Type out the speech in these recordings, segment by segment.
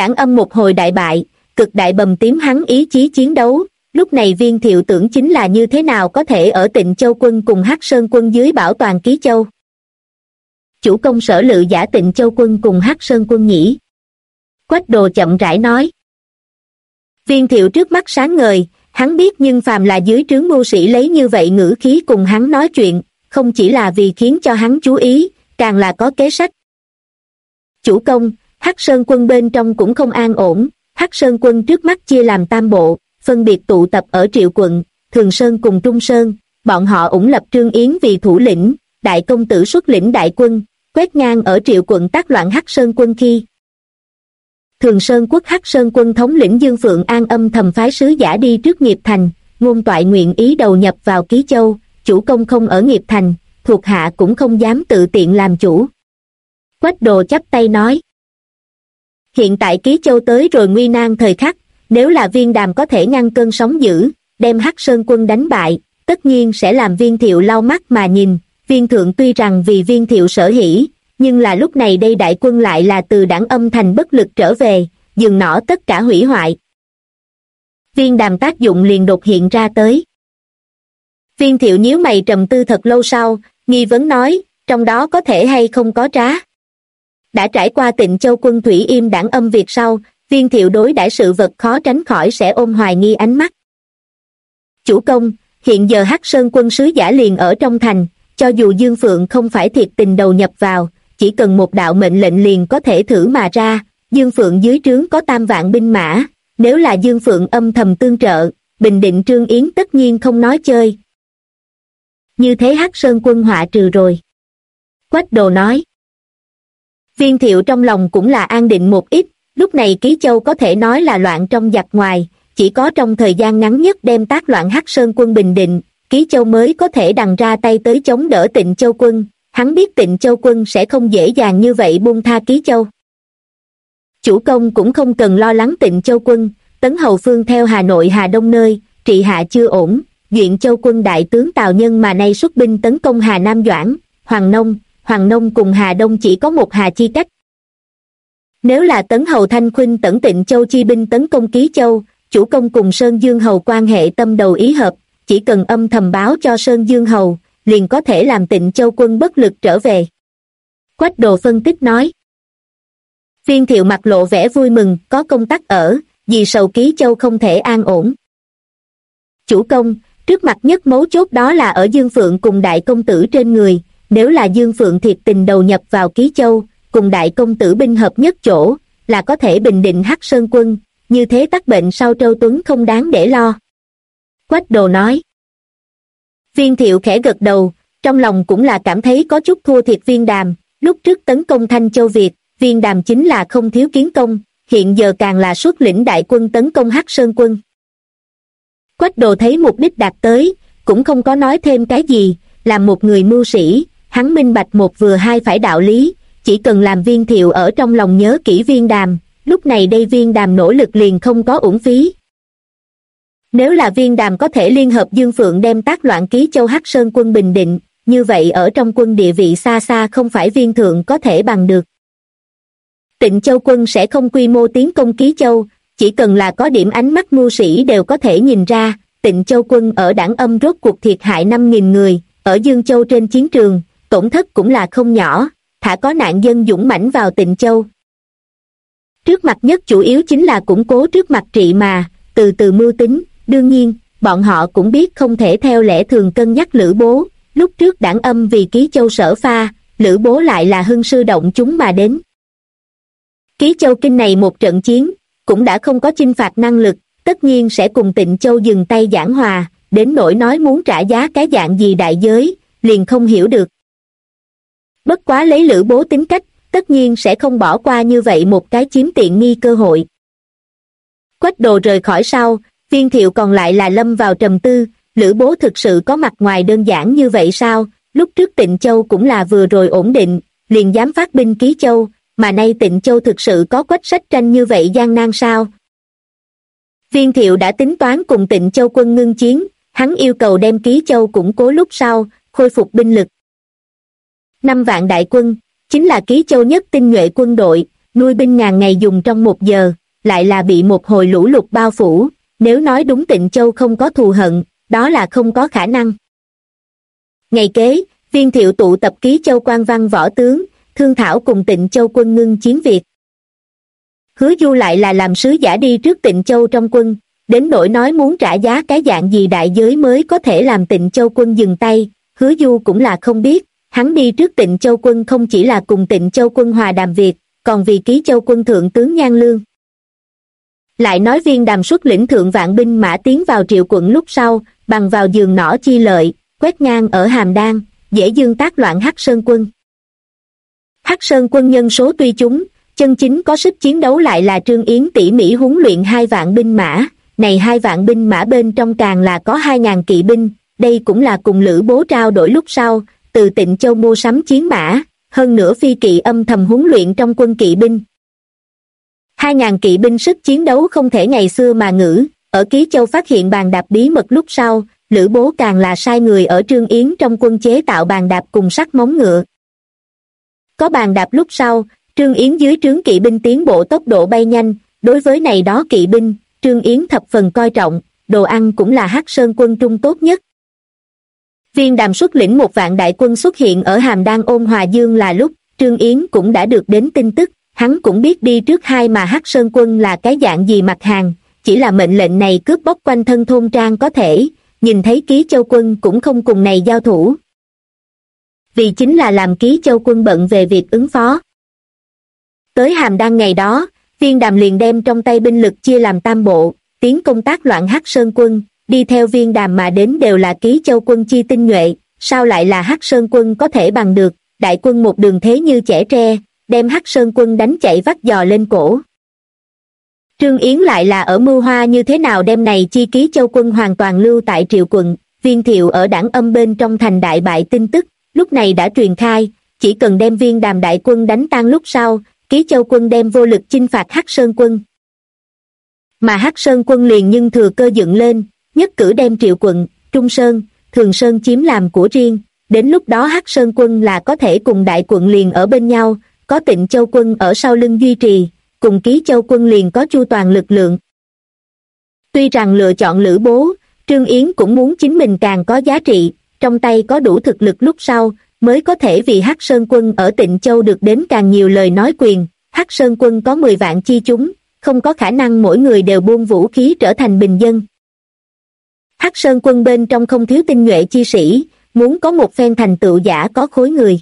Đảng Âm một hồi đại bại, cực đại bầm tím hắn ý chí chiến đấu. Lúc này Viên Thiệu tưởng chính là như thế nào có thể ở Tịnh Châu quân cùng Hắc Sơn quân dưới bảo toàn Ký Châu. Chủ công Sở Lự giả Tịnh Châu quân cùng Hắc Sơn quân nhỉ? Quách Đồ chậm rãi nói. Viên Thiệu trước mắt sáng ngời, hắn biết nhưng phàm là dưới trướng mưu sĩ lấy như vậy ngữ khí cùng hắn nói chuyện, không chỉ là vì khiến cho hắn chú ý, càng là có kế sách. Chủ công, Hắc Sơn quân bên trong cũng không an ổn, Hắc Sơn quân trước mắt chia làm tam bộ, phân biệt tụ tập ở Triệu quận, Thường Sơn cùng Trung Sơn, bọn họ ủng lập Trương Yến vì thủ lĩnh, đại công tử xuất lĩnh đại quân, quét ngang ở Triệu quận tác loạn Hắc Sơn quân khi. Thường Sơn quốc Hắc Sơn quân thống lĩnh Dương Phượng An âm thầm phái sứ giả đi trước Nghiệp Thành, Ngôn Toại nguyện ý đầu nhập vào Ký Châu, chủ công không ở Nghiệp Thành, thuộc hạ cũng không dám tự tiện làm chủ. Quách Đồ chắp tay nói. Hiện tại Ký Châu tới rồi nguy nan thời khắc, nếu là Viên Đàm có thể ngăn cơn sóng dữ, đem Hắc Sơn quân đánh bại, tất nhiên sẽ làm Viên Thiệu lau mắt mà nhìn. Viên thượng tuy rằng vì Viên Thiệu sở hỉ, nhưng là lúc này đây đại quân lại là từ Đảng Âm thành bất lực trở về, dừng nỏ tất cả hủy hoại. Viên Đàm tác dụng liền đột hiện ra tới. Viên Thiệu nhíu mày trầm tư thật lâu sau, nghi vấn nói, trong đó có thể hay không có trá. Đã trải qua Tịnh Châu quân thủy im Đảng Âm việc sau, Viên Thiệu đối đãi sự vật khó tránh khỏi sẽ ôm hoài nghi ánh mắt. Chủ công, hiện giờ Hắc Sơn quân sứ giả liền ở trong thành, cho dù Dương Phượng không phải thiệt tình đầu nhập vào, chỉ cần một đạo mệnh lệnh liền có thể thử mà ra. Dương Phượng dưới trướng có 3 vạn binh mã, nếu là Dương Phượng âm thầm tương trợ, bình định Trương Yến tất nhiên không nói chơi. Như thế Hắc Sơn quân họa trừ rồi. Quách Đồ nói. Viên Thiệu trong lòng cũng là an định một ít, lúc này Ký Châu có thể nói là loạn trong giặc ngoài, chỉ có trong thời gian ngắn nhất đem tác loạn Hắc Sơn quân bình định, Ký Châu mới có thể đằng ra tay tới chống đỡ Tịnh Châu quân. Hắn biết Tịnh Châu quân sẽ không dễ dàng như vậy buông tha Ký Châu. Chủ công cũng không cần lo lắng Tịnh Châu quân, Tấn Hầu Phương theo Hà Nội Hà Đông nơi, trị hạ chưa ổn, Duyện Châu quân đại tướng Tào Nhân mà nay xuất binh tấn công Hà Nam Doãn, Hoàng Nông cùng Hà Đông chỉ có một hà chi cách. Nếu là Tấn Hầu Thanh Khuynh tẩn Tịnh Châu chi binh tấn công Ký Châu, chủ công cùng Sơn Dương Hầu quan hệ tâm đầu ý hợp, chỉ cần âm thầm báo cho Sơn Dương Hầu, liền có thể làm Tịnh Châu quân bất lực trở về. Quách Đồ phân tích nói. Viên Thiệu mặt lộ vẻ vui mừng, có công tắc ở, vì sầu Ký Châu không thể an ổn. Chủ công, trước mặt nhất mấu chốt đó là ở Dương Phượng cùng đại công tử trên người, nếu là Dương Phượng thiệt tình đầu nhập vào Ký Châu, cùng đại công tử binh hợp nhất chỗ, là có thể bình định Hắc Sơn quân, như thế tắc bệnh sau Trâu Tuấn không đáng để lo. Quách Đồ nói. Viên Thiệu khẽ gật đầu, trong lòng cũng là cảm thấy có chút thua thiệt Viên Đàm, lúc trước tấn công Thanh Châu Việt, Viên Đàm chính là không thiếu kiến công, hiện giờ càng là xuất lĩnh đại quân tấn công Hắc Sơn quân. Quách Đồ thấy mục đích đạt tới, cũng không có nói thêm cái gì, làm một người mưu sĩ, hắn minh bạch một vừa hai phải đạo lý, chỉ cần làm Viên Thiệu ở trong lòng nhớ kỹ Viên Đàm, lúc này đây Viên Đàm nỗ lực liền không có uổng phí. Nếu là Viên Đàm có thể liên hợp Dương Phượng đem tác loạn Ký Châu Hắc Sơn quân bình định, như vậy ở trong quân địa vị xa xa không phải Viên thượng có thể bằng được. Tịnh Châu quân sẽ không quy mô tiến công Ký Châu, chỉ cần là có điểm ánh mắt mưu sĩ đều có thể nhìn ra, Tịnh Châu quân ở Đảng Âm rốt cuộc thiệt hại 5.000 người, ở Dương Châu trên chiến trường, tổn thất cũng là không nhỏ, thả có nạn dân dũng mãnh vào Tịnh Châu. Trước mặt nhất chủ yếu chính là củng cố trước mặt trị mà, từ từ mưu tính, đương nhiên, bọn họ cũng biết không thể theo lẽ thường cân nhắc Lữ Bố, lúc trước Đảng Âm vì Ký Châu sở pha, Lữ Bố lại là hưng sư động chúng mà đến. Ký Châu kinh này một trận chiến, cũng đã không có chinh phạt năng lực, tất nhiên sẽ cùng Tịnh Châu dừng tay giảng hòa, đến nỗi nói muốn trả giá cái dạng gì đại giới, liền không hiểu được. Bất quá lấy Lữ Bố tính cách, tất nhiên sẽ không bỏ qua như vậy một cái chiếm tiện nghi cơ hội. Quách Đồ rời khỏi sau, Viên Thiệu còn lại là lâm vào trầm tư, Lữ Bố thực sự có mặt ngoài đơn giản như vậy sao? Lúc trước Tịnh Châu cũng là vừa rồi ổn định, liền dám phát binh Ký Châu, mà nay Tịnh Châu thực sự có quách sách tranh như vậy gian nan sao? Viên Thiệu đã tính toán cùng Tịnh Châu quân ngưng chiến, hắn yêu cầu đem Ký Châu củng cố lúc sau, khôi phục binh lực. 5 vạn đại quân, chính là Ký Châu nhất tinh nhuệ quân đội, nuôi binh ngàn ngày dùng trong 1 giờ, lại là bị một hồi lũ lụt bao phủ, nếu nói đúng Tịnh Châu không có thù hận, đó là không có khả năng. Ngày kế, Viên Thiệu tụ tập Ký Châu quan văn võ tướng, thương thảo cùng Tịnh Châu quân ngưng chiến việc. Hứa Du lại là làm sứ giả đi trước Tịnh Châu trong quân, đến nỗi nói muốn trả giá cái dạng gì đại giới mới có thể làm Tịnh Châu quân dừng tay, Hứa Du cũng là không biết, hắn đi trước Tịnh Châu quân không chỉ là cùng Tịnh Châu quân hòa đàm việc, còn vì Ký Châu quân thượng tướng Nhan Lương. Lại nói Viên Đàm xuất lĩnh thượng vạn binh mã tiến vào Triệu quận lúc sau, bằng vào giường nỏ chi lợi, quét ngang ở Hàm Đan, dễ dương tác loạn Hắc Sơn quân. Hắc Sơn quân nhân số tuy chúng, chân chính có sức chiến đấu lại là Trương Yến tỉ mỉ huấn luyện 2 vạn binh mã, này 2 vạn binh mã bên trong càng là có 2.000 kỵ binh, đây cũng là cùng Lữ Bố trao đổi lúc sau, từ Tịnh Châu mua sắm chiến mã, hơn nữa phi kỵ âm thầm huấn luyện trong quân kỵ binh. 2.000 kỵ binh sức chiến đấu không thể ngày xưa mà ngữ, ở Ký Châu phát hiện bàn đạp bí mật lúc sau, Lữ Bố càng là sai người ở Trương Yến trong quân chế tạo bàn đạp cùng sắt móng ngựa. Có bàn đạp lúc sau, Trương Yến dưới trướng kỵ binh tiến bộ tốc độ bay nhanh, đối với này đó kỵ binh, Trương Yến thập phần coi trọng, đồ ăn cũng là Hắc Sơn quân trung tốt nhất. Viên Đàm xuất lĩnh 1 vạn đại quân xuất hiện ở Hàm Đan ôn Hòa Dương là lúc, Trương Yến cũng đã được đến tin tức, hắn cũng biết đi trước hai mà Hắc Sơn quân là cái dạng gì mặt hàng, chỉ là mệnh lệnh này cướp bóc quanh thân thôn trang có thể, nhìn thấy Ký Châu quân cũng không cùng này giao thủ. Vì chính là làm Ký Châu quân bận về việc ứng phó. Tới Hàm Đan ngày đó, Viên Đàm liền đem trong tay binh lực chia làm 3 bộ, tiến công tác loạn Hắc Sơn quân, đi theo Viên Đàm mà đến đều là Ký Châu quân chi tinh nhuệ, sao lại là Hắc Sơn quân có thể bằng được, đại quân một đường thế như chẻ tre, đem Hắc Sơn quân đánh chạy vắt giò lên cổ. Trương Yến lại là ở mưu hoa như thế nào đem này chi Ký Châu quân hoàn toàn lưu tại Triệu quận, Viên Thiệu ở Đảng Âm bên trong thành đại bại tin tức, lúc này đã truyền khai, chỉ cần đem Viên Đàm đại quân đánh tan lúc sau, Ký Châu quân đem vô lực chinh phạt Hắc Sơn quân. Mà Hắc Sơn quân liền nhưng thừa cơ dựng lên, nhất cử đem Triệu quận, Trung Sơn, Thường Sơn chiếm làm của riêng, đến lúc đó Hắc Sơn quân là có thể cùng đại quận liền ở bên nhau, có Tịnh Châu quân ở sau lưng duy trì, cùng Ký Châu quân liền có chu toàn lực lượng. Tuy rằng lựa chọn Lữ Bố, Trương Yến cũng muốn chính mình càng có giá trị, trong tay có đủ thực lực lúc sau, mới có thể vì Hắc Sơn quân ở Tịnh Châu được đến càng nhiều lời nói quyền. Hắc Sơn quân có 10 vạn chi chúng, không có khả năng mỗi người đều buông vũ khí trở thành bình dân. Hắc Sơn quân bên trong không thiếu tinh nhuệ chi sĩ, muốn có một phen thành tựu giả có khối người.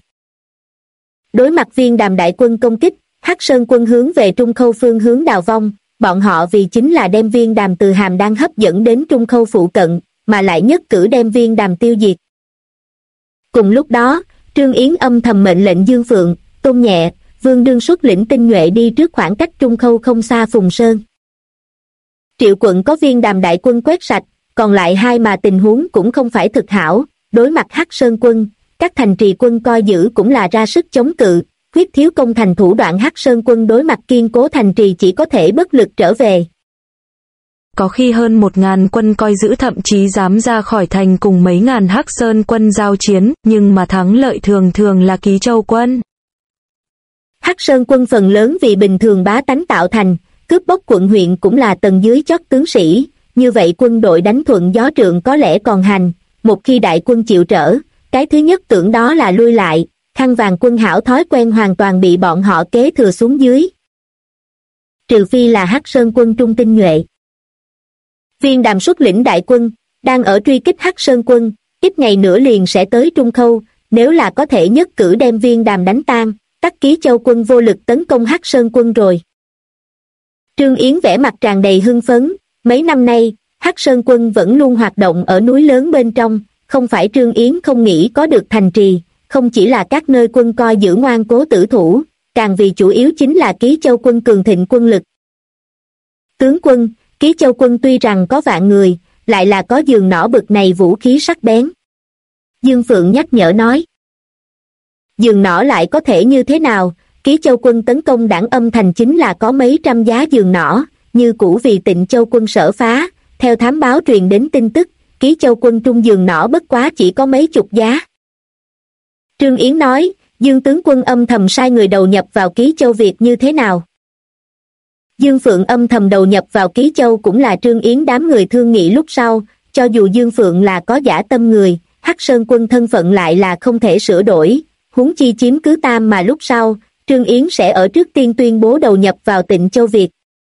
Đối mặt Viên Đàm đại quân công kích, Hắc Sơn quân hướng về Trung Khâu phương hướng đào vong, bọn họ vì chính là đem Viên Đàm từ Hàm Đan hấp dẫn đến Trung Khâu phụ cận, mà lại nhất cử đem Viên Đàm tiêu diệt. Cùng lúc đó, Trương Yến âm thầm mệnh lệnh Dương Phượng, Tôn Nhẹ, Vương Đương xuất lĩnh tinh nhuệ đi trước khoảng cách Trung Khâu không xa Phùng Sơn. Triệu quận có Viên Đàm đại quân quét sạch, còn lại hai mà tình huống cũng không phải thực hảo, đối mặt Hắc Sơn quân, các thành trì quân coi giữ cũng là ra sức chống cự, quyết thiếu công thành thủ đoạn. Hắc Sơn quân đối mặt kiên cố thành trì chỉ có thể bất lực trở về. Có khi hơn 1.000 quân coi giữ thậm chí dám ra khỏi thành cùng mấy ngàn Hắc Sơn quân giao chiến, nhưng mà thắng lợi thường thường là Ký Châu quân. Hắc Sơn quân phần lớn vì bình thường bá tánh tạo thành, cướp bóc quận huyện cũng là tầng dưới chót tướng sĩ, như vậy quân đội đánh thuận gió trượng có lẽ còn hành, một khi đại quân chịu trở, cái thứ nhất tưởng đó là lui lại, khăn vàng quân hảo thói quen hoàn toàn bị bọn họ kế thừa xuống dưới. Trừ phi là Hắc Sơn quân trung tinh nhuệ. Viên Đàm xuất lĩnh đại quân, đang ở truy kích Hắc Sơn quân, ít ngày nữa liền sẽ tới Trung Khâu, nếu là có thể nhất cử đem Viên Đàm đánh tan, tất Ký Châu quân vô lực tấn công Hắc Sơn quân rồi. Trương Yến vẻ mặt tràn đầy hưng phấn, mấy năm nay, Hắc Sơn quân vẫn luôn hoạt động ở núi lớn bên trong, không phải Trương Yến không nghĩ có được thành trì, không chỉ là các nơi quân coi giữ ngoan cố tử thủ, càng vì chủ yếu chính là Ký Châu quân cường thịnh quân lực. Tướng quân, Ký Châu quân tuy rằng có vạn người, lại là có giường nỏ bực này vũ khí sắc bén. Dương Phượng nhắc nhở nói. Giường nỏ lại có thể như thế nào, Ký Châu quân tấn công Đảng Âm thành chính là có mấy trăm giá giường nỏ, như cũ vì Tịnh Châu quân sở phá, theo thám báo truyền đến tin tức, Ký Châu quân trung giường nỏ bất quá chỉ có mấy chục giá. Trương Yến nói, Dương tướng quân âm thầm sai người đầu nhập vào Ký Châu việc như thế nào? Dương Phượng âm thầm đầu nhập vào Ký Châu cũng là Trương Yến đám người thương nghị lúc sau, cho dù Dương Phượng là có dã tâm người, Hắc Sơn quân thân phận lại là không thể sửa đổi, huống chi chiếm cứ Tam mà lúc sau, Trương Yến sẽ ở trước tiên tuyên bố đầu nhập vào Tịnh Châu Việt.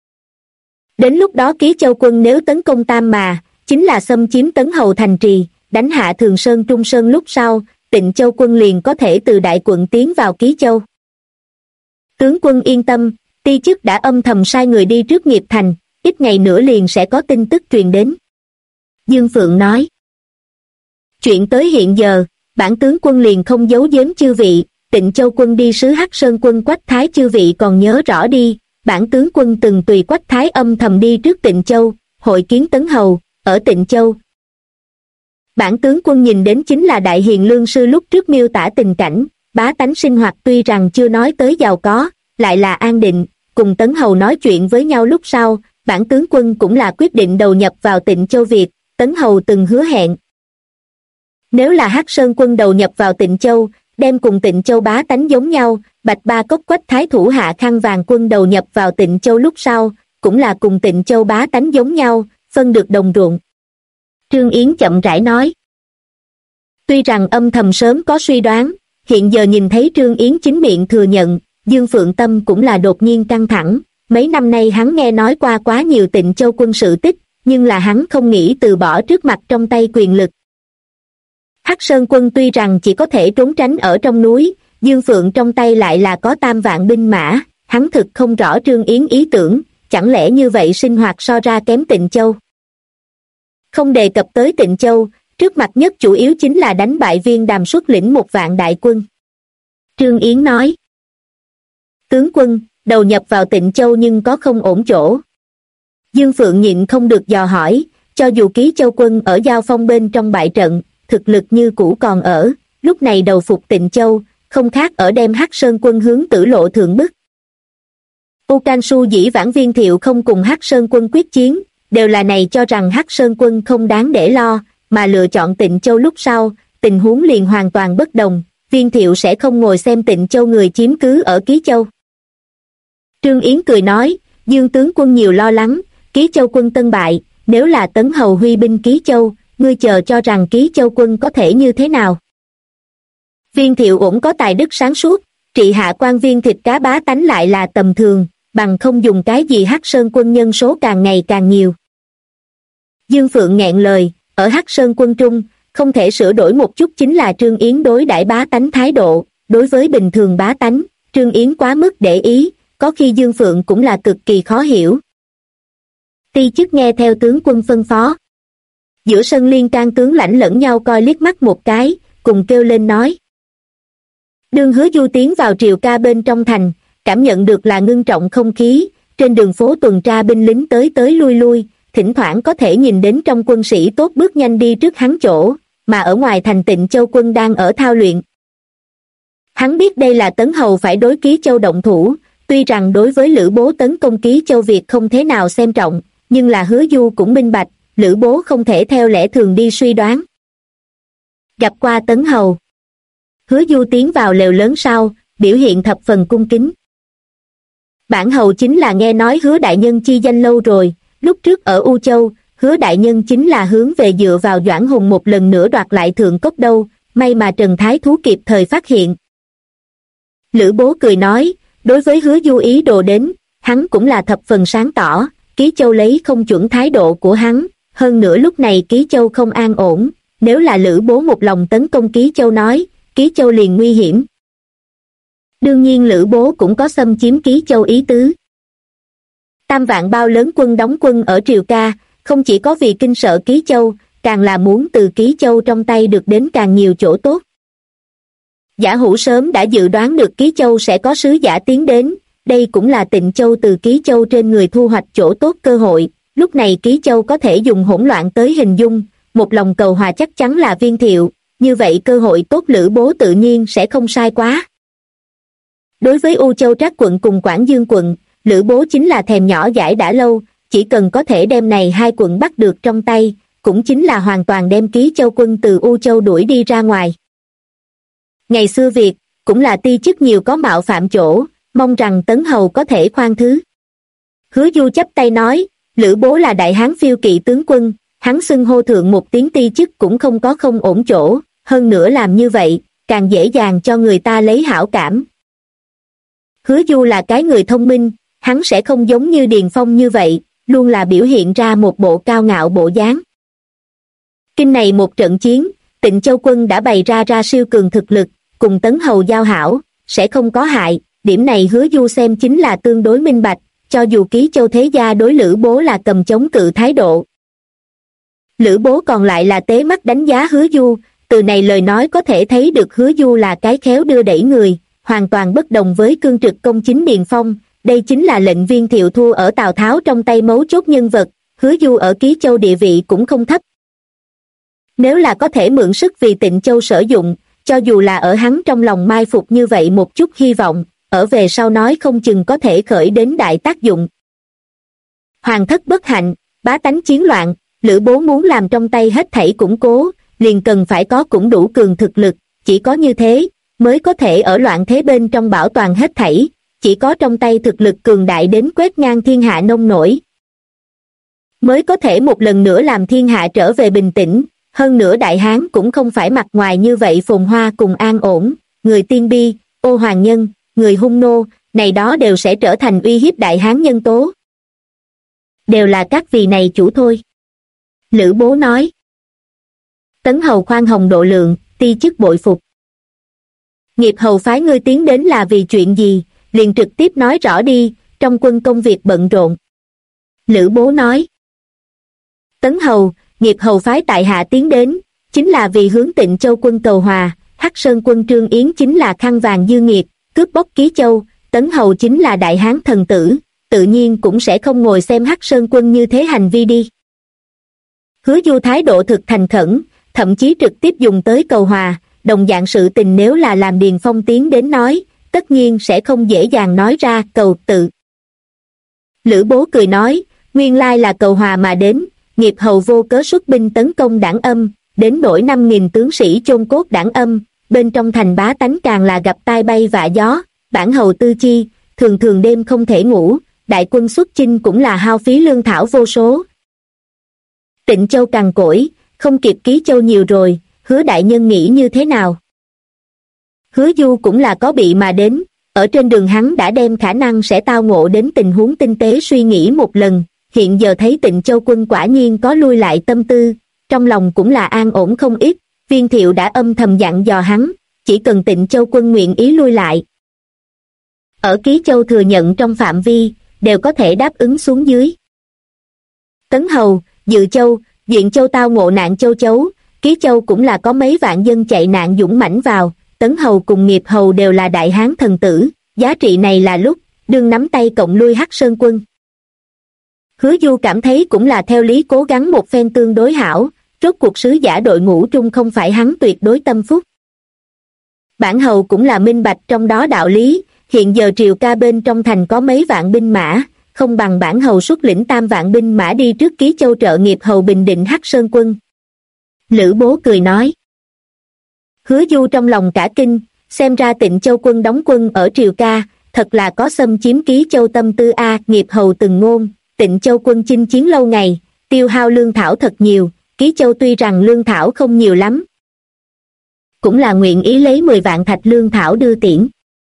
Đến lúc đó Ký Châu quân nếu tấn công Tam mà, chính là xâm chiếm Tấn Hầu thành trì, đánh hạ Thường Sơn Trung Sơn lúc sau, Tịnh Châu quân liền có thể từ đại quận tiến vào Ký Châu. Tướng quân yên tâm, ti chức đã âm thầm sai người đi trước Nghiệp Thành, ít ngày nữa liền sẽ có tin tức truyền đến. Dương Phượng nói. Chuyện tới hiện giờ, bản tướng quân liền không giấu giếm chư vị, Tịnh Châu quân đi sứ Hắc Sơn quân Quách Thái chư vị còn nhớ rõ đi, bản tướng quân từng tùy Quách Thái âm thầm đi trước Tịnh Châu, hội kiến Tấn Hầu, ở Tịnh Châu. Bản tướng quân nhìn đến chính là Đại Hiền Lương Sư lúc trước miêu tả tình cảnh, bá tánh sinh hoạt tuy rằng chưa nói tới giàu có, lại là an định, cùng Tấn Hầu nói chuyện với nhau lúc sau, bản tướng quân cũng là quyết định đầu nhập vào Tịnh Châu Việt, Tấn Hầu từng hứa hẹn. Nếu là Hắc Sơn quân đầu nhập vào Tịnh Châu, đem cùng Tịnh Châu bá tánh giống nhau, Bạch Ba Cốc Quách Thái thủ hạ Khăn Vàng quân đầu nhập vào Tịnh Châu lúc sau, cũng là cùng Tịnh Châu bá tánh giống nhau, phân được đồng ruộng. Trương Yến chậm rãi nói. Tuy rằng âm thầm sớm có suy đoán, hiện giờ nhìn thấy Trương Yến chính miệng thừa nhận, Dương Phượng tâm cũng là đột nhiên căng thẳng, mấy năm nay hắn nghe nói qua quá nhiều Tịnh Châu quân sự tích, nhưng là hắn không nghĩ từ bỏ trước mặt trong tay quyền lực. Hắc Sơn quân tuy rằng chỉ có thể trốn tránh ở trong núi, Dương Phượng trong tay lại là có 3 vạn binh mã, hắn thực không rõ Trương Yến ý tưởng, chẳng lẽ như vậy sinh hoạt so ra kém Tịnh Châu. Không đề cập tới Tịnh Châu, trước mặt nhất chủ yếu chính là đánh bại Viên Đàm xuất lĩnh 1 vạn đại quân. Trương Yến nói. Tướng quân, đầu nhập vào Tịnh Châu nhưng có không ổn chỗ. Dương Phượng nhịn không được dò hỏi, cho dù Ký Châu quân ở Giao Phong bên trong bại trận, thực lực như cũ còn ở, lúc này đầu phục Tịnh Châu, không khác ở đem Hắc Sơn quân hướng Tử Lộ thượng bức. U Can Su dĩ vãng Viên Thiệu không cùng Hắc Sơn quân quyết chiến, đều là này cho rằng Hắc Sơn quân không đáng để lo, mà lựa chọn Tịnh Châu lúc sau, tình huống liền hoàn toàn bất đồng, Viên Thiệu sẽ không ngồi xem Tịnh Châu người chiếm cứ ở Ký Châu. Trương Yến cười nói, Dương tướng quân nhiều lo lắng, Ký Châu quân tân bại, nếu là Tấn Hầu huy binh Ký Châu, ngươi chờ cho rằng Ký Châu quân có thể như thế nào? Viên Thiệu ổn có tài đức sáng suốt, trị hạ quan viên thịt cá bá tánh lại là tầm thường, bằng không dùng cái gì Hắc Sơn quân nhân số càng ngày càng nhiều. Dương Phượng nghẹn lời, ở Hắc Sơn quân trung, không thể sửa đổi một chút chính là Trương Yến đối đãi bá tánh thái độ, đối với bình thường bá tánh, Trương Yến quá mức để ý, có khi Dương Phượng cũng là cực kỳ khó hiểu. Ti chức nghe theo tướng quân phân phó. Giữa sân liên can tướng lãnh lẫn nhau coi liếc mắt một cái, cùng kêu lên nói. Đương Hứa Du tiến vào Triều Ca bên trong thành, cảm nhận được là ngưng trọng không khí, trên đường phố tuần tra binh lính tới tới lui lui, thỉnh thoảng có thể nhìn đến trong quân sĩ tốt bước nhanh đi trước hắn chỗ, mà ở ngoài thành Tịnh Châu quân đang ở thao luyện. Hắn biết đây là Tấn Hầu phải đối Ký Châu động thủ, tuy rằng đối với Lữ Bố tấn công Ký Châu Việt không thế nào xem trọng, nhưng là Hứa Du cũng minh bạch, Lữ Bố không thể theo lẽ thường đi suy đoán. Gặp qua Tấn Hầu. Hứa Du tiến vào lều lớn sau, biểu hiện thập phần cung kính. Bản hầu chính là nghe nói Hứa đại nhân chi danh lâu rồi, lúc trước ở U Châu, Hứa đại nhân chính là hướng về dựa vào Doãn Hùng một lần nữa đoạt lại Thượng Cốc đâu, may mà Trần Thái Thú kịp thời phát hiện. Lữ Bố cười nói, đối với Hứa Du ý đồ đến, hắn cũng là thập phần sáng tỏ, Ký Châu lấy không chuẩn thái độ của hắn, hơn nữa lúc này Ký Châu không an ổn, nếu là Lữ Bố một lòng tấn công Ký Châu nói, Ký Châu liền nguy hiểm. Đương nhiên Lữ Bố cũng có xâm chiếm Ký Châu ý tứ. 3 vạn bao lớn quân đóng quân ở Triều Ca, không chỉ có vì kinh sợ Ký Châu, càng là muốn từ Ký Châu trong tay được đến càng nhiều chỗ tốt. Giả Hữu sớm đã dự đoán được Ký Châu sẽ có sứ giả tiến đến, đây cũng là Tịnh Châu từ Ký Châu trên người thu hoạch chỗ tốt cơ hội, lúc này Ký Châu có thể dùng hỗn loạn tới hình dung, một lòng cầu hòa chắc chắn là Viên Thiệu, như vậy cơ hội tốt Lữ Bố tự nhiên sẽ không sai quá. Đối với U Châu Trác quận cùng Quảng Dương quận, Lữ Bố chính là thèm nhỏ dãi đã lâu, chỉ cần có thể đem này 2 quận bắt được trong tay, cũng chính là hoàn toàn đem Ký Châu quân từ U Châu đuổi đi ra ngoài. Ngày xưa Việt, cũng là ti chức nhiều có mạo phạm chỗ, mong rằng Tấn Hầu có thể khoan thứ. Hứa Du chắp tay nói, Lữ bố là đại hán phiêu kỵ tướng quân, hắn xưng hô thượng một tiếng ti chức cũng không có không ổn chỗ, hơn nữa làm như vậy, càng dễ dàng cho người ta lấy hảo cảm. Hứa Du là cái người thông minh, hắn sẽ không giống như Điền Phong như vậy, luôn là biểu hiện ra một bộ cao ngạo bộ dáng. Kinh này một trận chiến, Tịnh Châu quân đã bày ra siêu cường thực lực, cùng Tấn Hầu giao hảo, sẽ không có hại, điểm này Hứa Du xem chính là tương đối minh bạch, cho dù Ký Châu thế gia đối Lữ bố là cầm chống cự thái độ. Lữ bố còn lại là tế mắt đánh giá Hứa Du, từ này lời nói có thể thấy được Hứa Du là cái khéo đưa đẩy người, hoàn toàn bất đồng với cương trực công chính Điền Phong, đây chính là lệnh Viên Thiệu thua ở Tào Tháo trong tay mấu chốt nhân vật, Hứa Du ở Ký Châu địa vị cũng không thấp. Nếu là có thể mượn sức vì Tịnh Châu sử dụng, cho dù là ở hắn trong lòng mai phục như vậy một chút hy vọng, ở về sau nói không chừng có thể khởi đến đại tác dụng. Hoàng thất bất hạnh, bá tánh chiến loạn, Lữ bố muốn làm trong tay hết thảy củng cố, liền cần phải có cũng đủ cường thực lực, chỉ có như thế, mới có thể ở loạn thế bên trong bảo toàn hết thảy, chỉ có trong tay thực lực cường đại đến quét ngang thiên hạ nông nổi. Mới có thể một lần nữa làm thiên hạ trở về bình tĩnh, hơn nữa Đại Hán cũng không phải mặt ngoài như vậy phồn hoa cùng an ổn, người tiên bi, ô hoàng nhân, người hung nô, này đó đều sẽ trở thành uy hiếp Đại Hán nhân tố. Đều là các vị này chủ thôi. Lữ bố nói. Tấn Hầu khoan hồng độ lượng, ti chức bội phục. Nghiệp hầu phái ngươi tiến đến là vì chuyện gì, liền trực tiếp nói rõ đi, trong quân công việc bận rộn. Lữ bố nói. Tấn Hầu, nghiệp hầu phái tại hạ tiến đến, chính là vì hướng Tịnh Châu quân cầu hòa, Hắc Sơn quân Trương Yến chính là khăn vàng dư nghiệp, cướp bóc Ký Châu, Tấn Hầu chính là đại hán thần tử, tự nhiên cũng sẽ không ngồi xem Hắc Sơn quân như thế hành vi đi. Hứa Du thái độ thực thành khẩn, thậm chí trực tiếp dùng tới cầu hòa, đồng dạng sự tình nếu là làm Điền Phong tiến đến nói, tất nhiên sẽ không dễ dàng nói ra cầu tự. Lữ bố cười nói, nguyên lai là cầu hòa mà đến, nghiệp hầu vô cớ xuất binh tấn công Đảng Âm, đến nỗi 5.000 tướng sĩ chôn cốt Đảng Âm, bên trong thành bá tánh càng là gặp tai bay vạ gió, bản hầu tư chi, thường thường đêm không thể ngủ, đại quân xuất chinh cũng là hao phí lương thảo vô số. Tịnh Châu cằn cỗi, không kịp Ký Châu nhiều rồi, Hứa đại nhân nghĩ như thế nào? Hứa Du cũng là có bị mà đến, ở trên đường hắn đã đem khả năng sẽ tao ngộ đến tình huống tinh tế suy nghĩ một lần, hiện giờ thấy Tịnh Châu quân quả nhiên có lui lại tâm tư, trong lòng cũng là an ổn không ít, Viên Thiệu đã âm thầm dặn dò hắn, chỉ cần Tịnh Châu quân nguyện ý lui lại. Ở Ký Châu thừa nhận trong phạm vi, đều có thể đáp ứng xuống dưới. Tấn Hầu, Dự Châu, Duyện Châu tao ngộ nạn châu chấu, Ký Châu cũng là có mấy vạn dân chạy nạn dũng mãnh vào, Tấn Hầu cùng Nghiệp Hầu đều là đại hán thần tử, giá trị này là lúc, đương nắm tay cộng lui Hắc Sơn quân. Hứa Du cảm thấy cũng là theo lý cố gắng một phen tương đối hảo, rốt cuộc sứ giả đội ngũ trung không phải hắn tuyệt đối tâm phúc. Bản hầu cũng là minh bạch trong đó đạo lý, hiện giờ triều ca bên trong thành có mấy vạn binh mã, không bằng bản hầu xuất lĩnh 3 vạn binh mã đi trước Ký Châu trợ Nghiệp hầu bình định Hắc Sơn quân. Lữ bố cười nói. Hứa Du trong lòng cả kinh, xem ra Tịnh Châu quân đóng quân ở triều ca, thật là có xâm chiếm Ký Châu tâm tư a. Nghiệp hầu từng ngôn, Tịnh Châu quân chinh chiến lâu ngày, tiêu hao lương thảo thật nhiều, Ký Châu tuy rằng lương thảo không nhiều lắm, cũng là nguyện ý lấy 10 vạn thạch lương thảo đưa tiễn.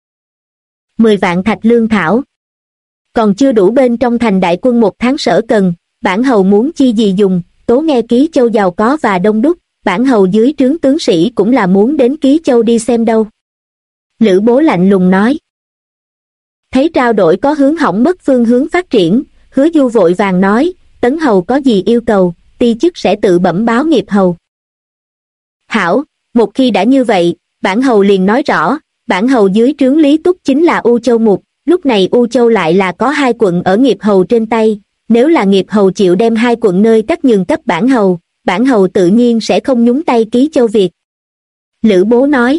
10 vạn thạch lương thảo, còn chưa đủ bên trong thành đại quân 1 tháng sở cần, bản hầu muốn chi gì dùng, tố nghe Ký Châu giàu có và đông đúc, bản hầu dưới trướng tướng sĩ cũng là muốn đến Ký Châu đi xem đâu. Lữ bố lạnh lùng nói. Thấy trao đổi có hướng hỏng mất phương hướng phát triển, Hứa Du vội vàng nói, Tấn hầu có gì yêu cầu, ti chức sẽ tự bẩm báo Nghiệp hầu. Hảo, một khi đã như vậy, bản hầu liền nói rõ, bản hầu dưới trướng Lý Túc chính là U Châu Mục, lúc này U Châu lại là có 2 quận ở Nghiệp hầu trên tay, nếu là Nghiệp hầu chịu đem 2 quận nơi cắt nhường cấp bản hầu tự nhiên sẽ không nhúng tay Ký Châu việc. Lữ bố nói.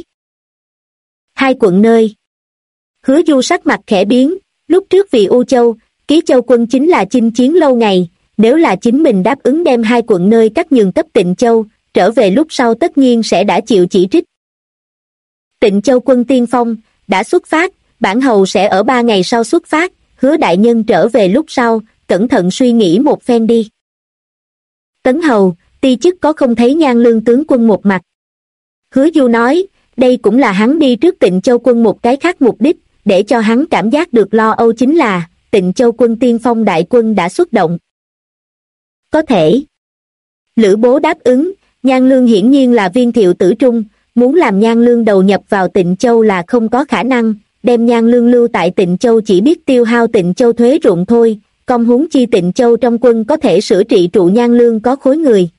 2 quận nơi. Hứa Du sắc mặt khẽ biến, lúc trước vì U Châu, Ký Châu quân chính là chinh chiến lâu ngày, nếu là chính mình đáp ứng đem 2 quận nơi cắt nhường cấp Tịnh Châu, trở về lúc sau tất nhiên sẽ đã chịu chỉ trích. Tịnh Châu quân tiên phong đã xuất phát, bản hầu sẽ ở 3 ngày sau xuất phát, Hứa đại nhân trở về lúc sau, cẩn thận suy nghĩ một phen đi. Tấn hầu, ti chức có không thấy Nhan Lương tướng quân một mặt. Hứa Du nói, đây cũng là hắn đi trước Tịnh Châu quân một cái khác mục đích, để cho hắn cảm giác được lo âu chính là, Tịnh Châu quân tiên phong đại quân đã xuất động. Có thể. Lữ Bố đáp ứng, Nhan Lương hiển nhiên là viên thiệu tử trung, muốn làm Nhan Lương đầu nhập vào Tịnh Châu là không có khả năng, đem Nhan Lương lưu tại Tịnh Châu chỉ biết tiêu hao Tịnh Châu thuế ruộng thôi, còn huống chi Tịnh Châu trong quân có thể sửa trị trụ Nhan Lương có khối người.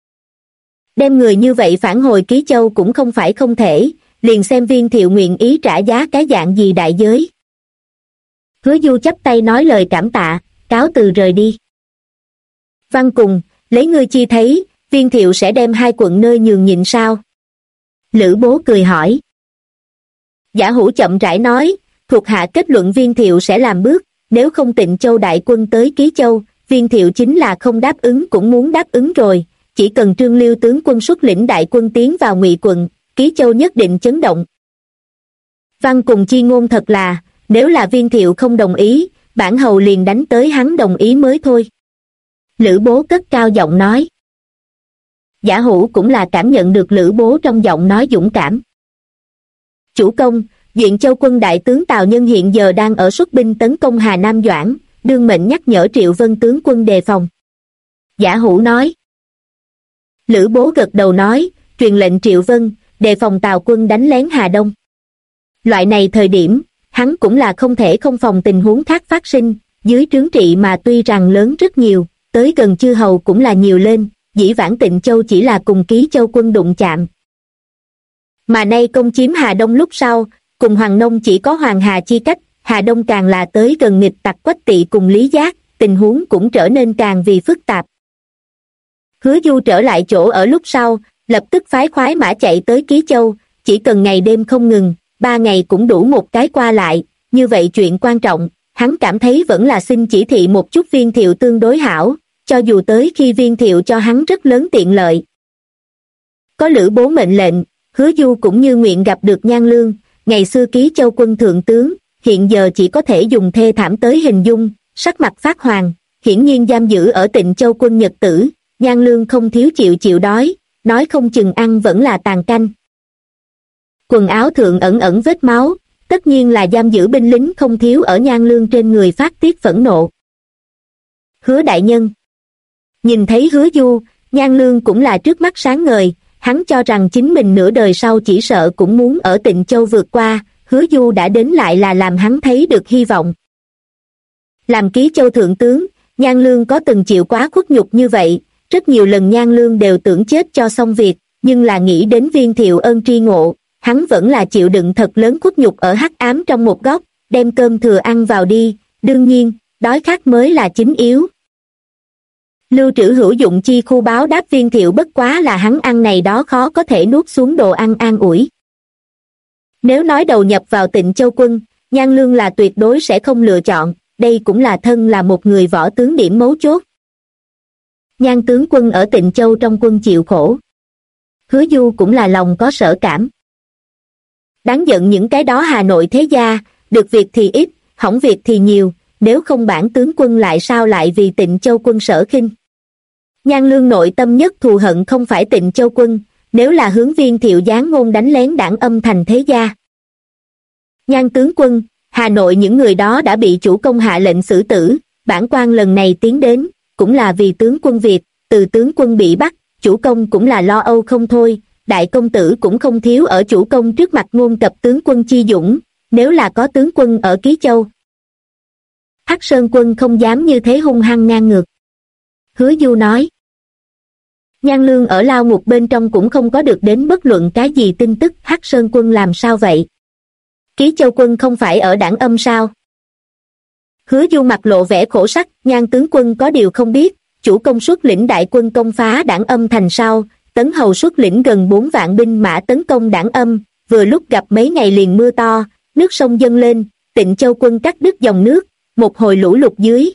Đem người như vậy phản hồi Ký Châu cũng không phải không thể, liền xem viên thiệu nguyện ý trả giá cái dạng gì đại giới. Hứa Du chắp tay nói lời cảm tạ, cáo từ rời đi. Văn Cùng, lấy ngươi chi thấy, viên thiệu sẽ đem 2 quận nơi nhường nhịn sao? Lữ Bố cười hỏi. Giả Hữu chậm rãi nói, thuộc hạ kết luận viên thiệu sẽ làm bước, nếu không Tịnh Châu đại quân tới Ký Châu, viên thiệu chính là không đáp ứng cũng muốn đáp ứng rồi, chỉ cần Trương Liêu tướng quân xuất lĩnh đại quân tiến vào Ngụy quận, Ký Châu nhất định chấn động. Văn Cùng chi ngôn thật là, nếu là viên thiệu không đồng ý, bản hầu liền đánh tới hắn đồng ý mới thôi. Lữ Bố cất cao giọng nói. Giả Hữu cũng là cảm nhận được Lữ Bố trong giọng nói dũng cảm. Chủ công, Duyện Châu quân đại tướng Tào Nhân hiện giờ đang ở xuất binh tấn công Hà Nam Doãn, đương mệnh nhắc nhở Triệu Vân tướng quân đề phòng. Giả Hữu nói. Lữ Bố gật đầu nói, truyền lệnh Triệu Vân, đề phòng Tào quân đánh lén Hà Đông. Loại này thời điểm, hắn cũng là không thể không phòng tình huống khác phát sinh, dưới trướng trị mà tuy rằng lớn rất nhiều, tới gần chư hầu cũng là nhiều lên, dĩ vãng Tịnh Châu chỉ là cùng Ký Châu quân đụng chạm. Mà nay công chiếm Hà Đông lúc sau, cùng Hoàng Nông chỉ có Hoàng Hà chi cách, Hà Đông càng là tới gần nghịch tặc Quách Tỵ cùng Lý Giác, tình huống cũng trở nên càng vì phức tạp. Hứa Du trở lại chỗ ở lúc sau, lập tức phái khoái mã chạy tới Ký Châu, chỉ cần ngày đêm không ngừng, 3 ngày cũng đủ một cái qua lại, như vậy chuyện quan trọng, hắn cảm thấy vẫn là xin chỉ thị một chút viên thiệu tương đối hảo, cho dù tới khi viên thiệu cho hắn rất lớn tiện lợi. Có Lữ Bố mệnh lệnh, Hứa Du cũng như nguyện gặp được Nhan Lương, ngày xưa Ký Châu quân thượng tướng, hiện giờ chỉ có thể dùng thê thảm tới hình dung, sắc mặt phát hoàng, hiển nhiên giam giữ ở Tịnh Châu quân Nhật tử, Nhan Lương không thiếu chịu đói, nói không chừng ăn vẫn là tàn canh. Quần áo thượng ẩn ẩn vết máu, tất nhiên là giam giữ binh lính không thiếu ở Nhan Lương trên người phát tiết phẫn nộ. Hứa đại nhân. Nhìn thấy Hứa Du, Nhan Lương cũng là trước mắt sáng ngời, hắn cho rằng chính mình nửa đời sau chỉ sợ cũng muốn ở Tịnh Châu vượt qua, Hứa Du đã đến lại là làm hắn thấy được hy vọng. Làm Ký Châu thượng tướng, Nhan Lương có từng chịu quá khuất nhục như vậy, rất nhiều lần Nhan Lương đều tưởng chết cho xong việc, nhưng là nghĩ đến viên thiệu ơn tri ngộ, hắn vẫn là chịu đựng thật lớn khuất nhục ở hắc ám trong một góc, đem cơm thừa ăn vào đi, đương nhiên, đói khát mới là chính yếu. Lưu Trữ hữu dụng chi khu báo đáp viên thiệu bất quá là hắn ăn này đó khó có thể nuốt xuống đồ ăn an ủi. Nếu nói đầu nhập vào Tịnh Châu quân, Nhan Lương là tuyệt đối sẽ không lựa chọn, đây cũng là thân là một người võ tướng điểm mấu chốt. Nhan tướng quân ở Tịnh Châu trong quân chịu khổ. Hứa Du cũng là lòng có sở cảm. Đáng giận những cái đó Hà Nội thế gia, được việc thì ít, hỏng việc thì nhiều, nếu không bản tướng quân lại sao lại vì Tịnh Châu quân sở khinh. Nhan Lương nội tâm nhất thù hận không phải Tịnh Châu quân, nếu là hướng viên thiệu giáng ngôn đánh lén đảng âm thành thế gia. Nhan tướng quân, Hà Nội những người đó đã bị chủ công hạ lệnh xử tử, bản quan lần này tiến đến, cũng là vì tướng quân Việt, từ tướng quân bị bắt, chủ công cũng là lo âu không thôi, đại công tử cũng không thiếu ở chủ công trước mặt ngôn cập tướng quân chi dũng, nếu là có tướng quân ở Ký Châu. Hắc Sơn quân không dám như thế hung hăng ngang ngược. Hứa Du nói. Nhan Lương ở lao ngục bên trong cũng không có được đến bất luận cái gì tin tức Hắc Sơn quân làm sao vậy. Ký Châu quân không phải ở đảng âm sao? Hứa Du mặt lộ vẻ khổ sắc, Nhan tướng quân có điều không biết, chủ công xuất lĩnh đại quân công phá đảng âm thành sau, Tấn Hầu xuất lĩnh gần 4 vạn binh mã tấn công đảng âm, vừa lúc gặp mấy ngày liền mưa to, nước sông dâng lên, Tịnh Châu quân cắt đứt dòng nước, một hồi lũ lụt dưới.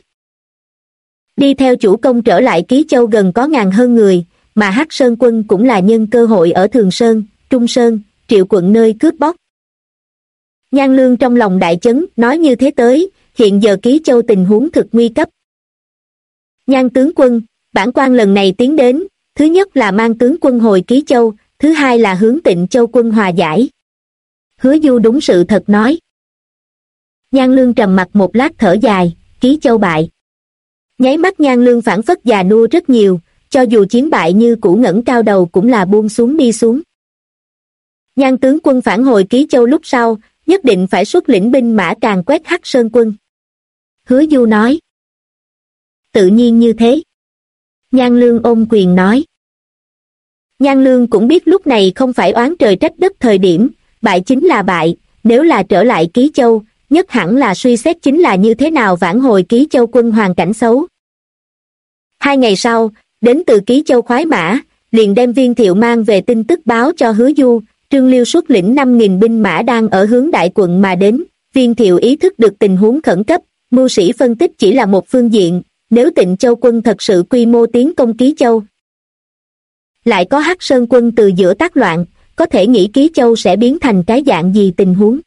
Đi theo chủ công trở lại Ký Châu gần có ngàn hơn người, mà Hắc Sơn quân cũng là nhân cơ hội ở Thường Sơn, Trung Sơn, Triệu quận nơi cướp bóc. Nhan Lương trong lòng đại chấn, nói như thế tới, hiện giờ Ký Châu tình huống thực nguy cấp. Nhan tướng quân, bản quan lần này tiến đến, thứ nhất là mang tướng quân hồi Ký Châu, thứ hai là hướng Tịnh Châu quân hòa giải. Hứa Du đúng sự thật nói. Nhan Lương trầm mặt một lát thở dài, Ký Châu bại. Nháy mắt Nhan Lương phảng phất già nua rất nhiều, cho dù chiến bại như cũ ngẩng cao đầu cũng là buông xuống đi xuống. Nhan tướng quân phản hồi Ký Châu lúc sau, nhất định phải xuất lĩnh binh mã càn quét Hắc Sơn quân. Hứa Du nói. Tự nhiên như thế. Nhan Lương ôm quyền nói. Nhan Lương cũng biết lúc này không phải oán trời trách đất thời điểm, bại chính là bại, nếu là trở lại Ký Châu, nhất hẳn là suy xét chính là như thế nào vãn hồi Ký Châu quân hoàn cảnh xấu. 2 ngày sau, đến từ Ký Châu khoái mã, liền đem Viên Thiệu mang về tin tức báo cho Hứa Du, Trương Liêu xuất lĩnh 5.000 binh mã đang ở hướng đại quận mà đến. Viên Thiệu ý thức được tình huống khẩn cấp, mưu sĩ phân tích chỉ là một phương diện, nếu Tịnh Châu quân thật sự quy mô tiến công Ký Châu, lại có Hắc Sơn quân từ giữa tác loạn, có thể nghĩ Ký Châu sẽ biến thành cái dạng gì tình huống.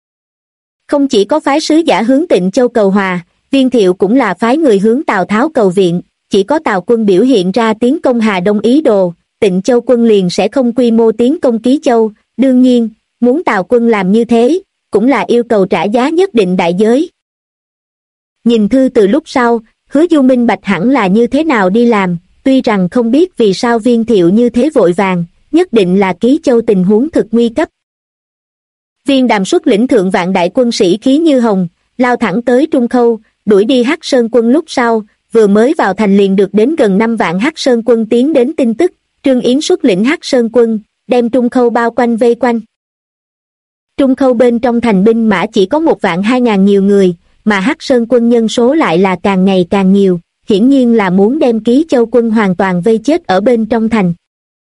Không chỉ có phái sứ giả hướng Tịnh Châu cầu hòa, Viên Thiệu cũng là phái người hướng Tào Tháo cầu viện, chỉ có Tào quân biểu hiện ra tiến công Hà Đông ý đồ, Tịnh Châu quân liền sẽ không quy mô tiến công Ký Châu. Đương nhiên, muốn Tào quân làm như thế, cũng là yêu cầu trả giá nhất định đại giới. Nhìn thư từ lúc sau, Hứa Du minh bạch hẳn là như thế nào đi làm, tuy rằng không biết vì sao Viên Thiệu như thế vội vàng, nhất định là Ký Châu tình huống thực nguy cấp. Viên Đàm xuất lĩnh thượng vạn đại quân sĩ khí như hồng, lao thẳng tới Trung Khâu, đuổi đi Hắc Sơn quân lúc sau, vừa mới vào thành liền được đến gần 5 vạn Hắc Sơn quân tiến đến tin tức, Trương Yến xuất lĩnh Hắc Sơn quân, đem Trung Khâu bao quanh vây quanh. Trung Khâu bên trong thành binh mã chỉ có 1.200.000 nhiều người, mà Hắc Sơn quân nhân số lại là càng ngày càng nhiều, hiển nhiên là muốn đem Ký Châu quân hoàn toàn vây chết ở bên trong thành.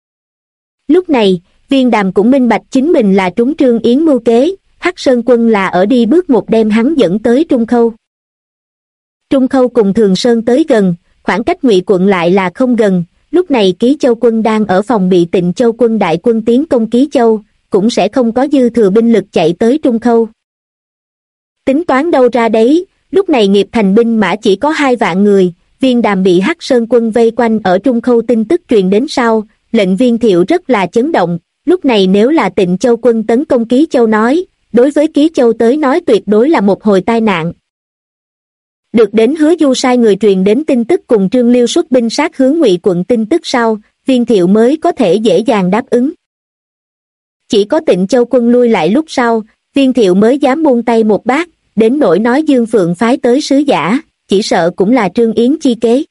Lúc này, Viên Đàm cũng minh bạch chính mình là trúng Trương Yến mưu kế, Hắc Sơn quân là ở đi bước một đem hắn dẫn tới Trung Khâu. Trung Khâu cùng Thường Sơn tới gần, khoảng cách Ngụy quận lại là không gần, lúc này Ký Châu quân đang ở phòng bị Tịnh Châu quân đại quân tiến công Ký Châu, cũng sẽ không có dư thừa binh lực chạy tới Trung Khâu. Tính toán đâu ra đấy, lúc này Nghiệp Thành binh mã chỉ có 2 vạn người, Viên Đàm bị Hắc Sơn quân vây quanh ở Trung Khâu tin tức truyền đến sau, lệnh Viên Thiệu rất là chấn động, lúc này nếu là Tịnh Châu quân tấn công Ký Châu nói, đối với Ký Châu tới nói tuyệt đối là một hồi tai nạn. Được đến Hứa Du sai người truyền đến tin tức cùng Trương Liêu xuất binh sát hướng Ngụy quận tin tức sau, Viên Thiệu mới có thể dễ dàng đáp ứng. Chỉ có Tịnh Châu quân lui lại lúc sau, Viên Thiệu mới dám buông tay một bát, đến nỗi nói Dương Phượng phái tới sứ giả, chỉ sợ cũng là Trương Yến chi kế.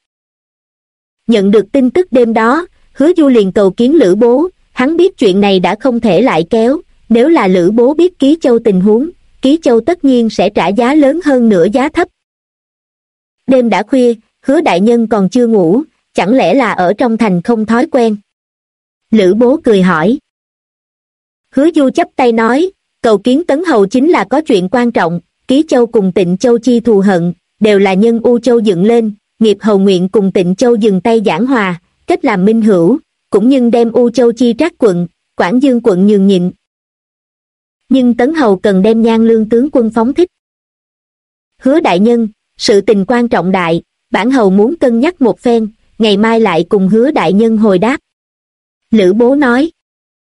Nhận được tin tức đêm đó, Hứa Du liền cầu kiến Lữ Bố, hắn biết chuyện này đã không thể lại kéo, nếu là Lữ Bố biết Ký Châu tình huống, Ký Châu tất nhiên sẽ trả giá lớn hơn nửa giá thấp. Đêm đã khuya, Hứa đại nhân còn chưa ngủ, chẳng lẽ là ở trong thành không thói quen? Lữ Bố cười hỏi. Hứa Du chắp tay nói, cầu kiến Tấn Hầu chính là có chuyện quan trọng, Ký Châu cùng Tịnh Châu chi thù hận, đều là nhân U Châu dựng lên, Nghiệp Hầu nguyện cùng Tịnh Châu dừng tay giảng hòa, kết làm minh hữu, cũng nhưng đem U Châu chi Trác quận, Quảng Dương quận nhường nhịn. Nhưng Tấn Hầu cần đem Nhan Lương tướng quân phóng thích. Hứa đại nhân, sự tình quan trọng đại, bản hầu muốn cân nhắc một phen, ngày mai lại cùng Hứa đại nhân hồi đáp. Lữ Bố nói.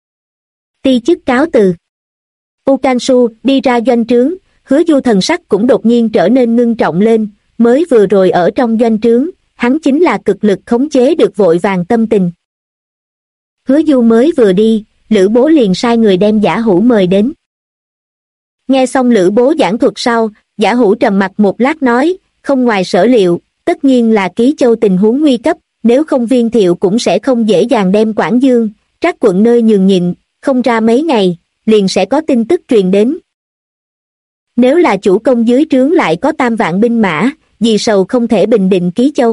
Ti chức cáo từ. U Can Su đi ra doanh trướng, Hứa Du thần sắc cũng đột nhiên trở nên ngưng trọng lên, mới vừa rồi ở trong doanh trướng, hắn chính là cực lực khống chế được vội vàng tâm tình. Hứa Du mới vừa đi, Lữ Bố liền sai người đem Giả Hữu mời đến. Nghe xong Lữ Bố giảng thuật sau, Giả Hữu trầm mặt một lát nói, không ngoài sở liệu, tất nhiên là Ký Châu tình huống nguy cấp, nếu không Viên Thiệu cũng sẽ không dễ dàng đem Quảng Dương, Trác quận nơi nhường nhịn, không ra mấy ngày, liền sẽ có tin tức truyền đến. Nếu là chủ công dưới trướng lại có 3 vạn binh mã, vì sầu không thể bình định Ký Châu.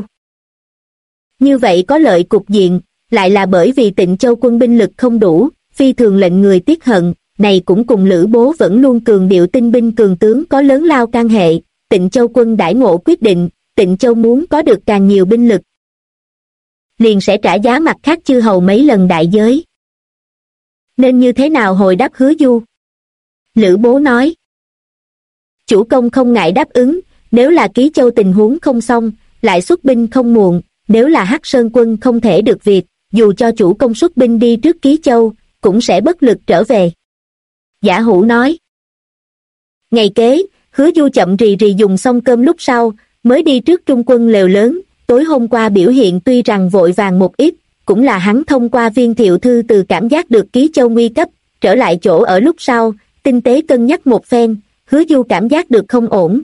Như vậy có lợi cục diện, lại là bởi vì Tịnh Châu quân binh lực không đủ, phi thường lệnh người tiếc hận, này cũng cùng Lữ Bố vẫn luôn cường điệu tinh binh cường tướng có lớn lao can hệ, Tịnh Châu quân đãi ngộ quyết định, Tịnh Châu muốn có được càng nhiều binh lực, liền sẽ trả giá mặt khác chư hầu mấy lần đại giới. Nên như thế nào hồi đáp Hứa Du? Lữ Bố nói. Chủ công không ngại đáp ứng, nếu là Ký Châu tình huống không xong, lại xuất binh không muộn, nếu là Hắc Sơn quân không thể được việc, dù cho chủ công xuất binh đi trước Ký Châu, cũng sẽ bất lực trở về. Giả Hủ nói. Ngày kế, Hứa Du chậm rì rì dùng xong cơm lúc sau, mới đi trước trung quân lều lớn, tối hôm qua biểu hiện tuy rằng vội vàng một ít, cũng là hắn thông qua viên thiệu thư từ cảm giác được Ký Châu nguy cấp, trở lại chỗ ở lúc sau, tinh tế cân nhắc một phen, Hứa Du cảm giác được không ổn.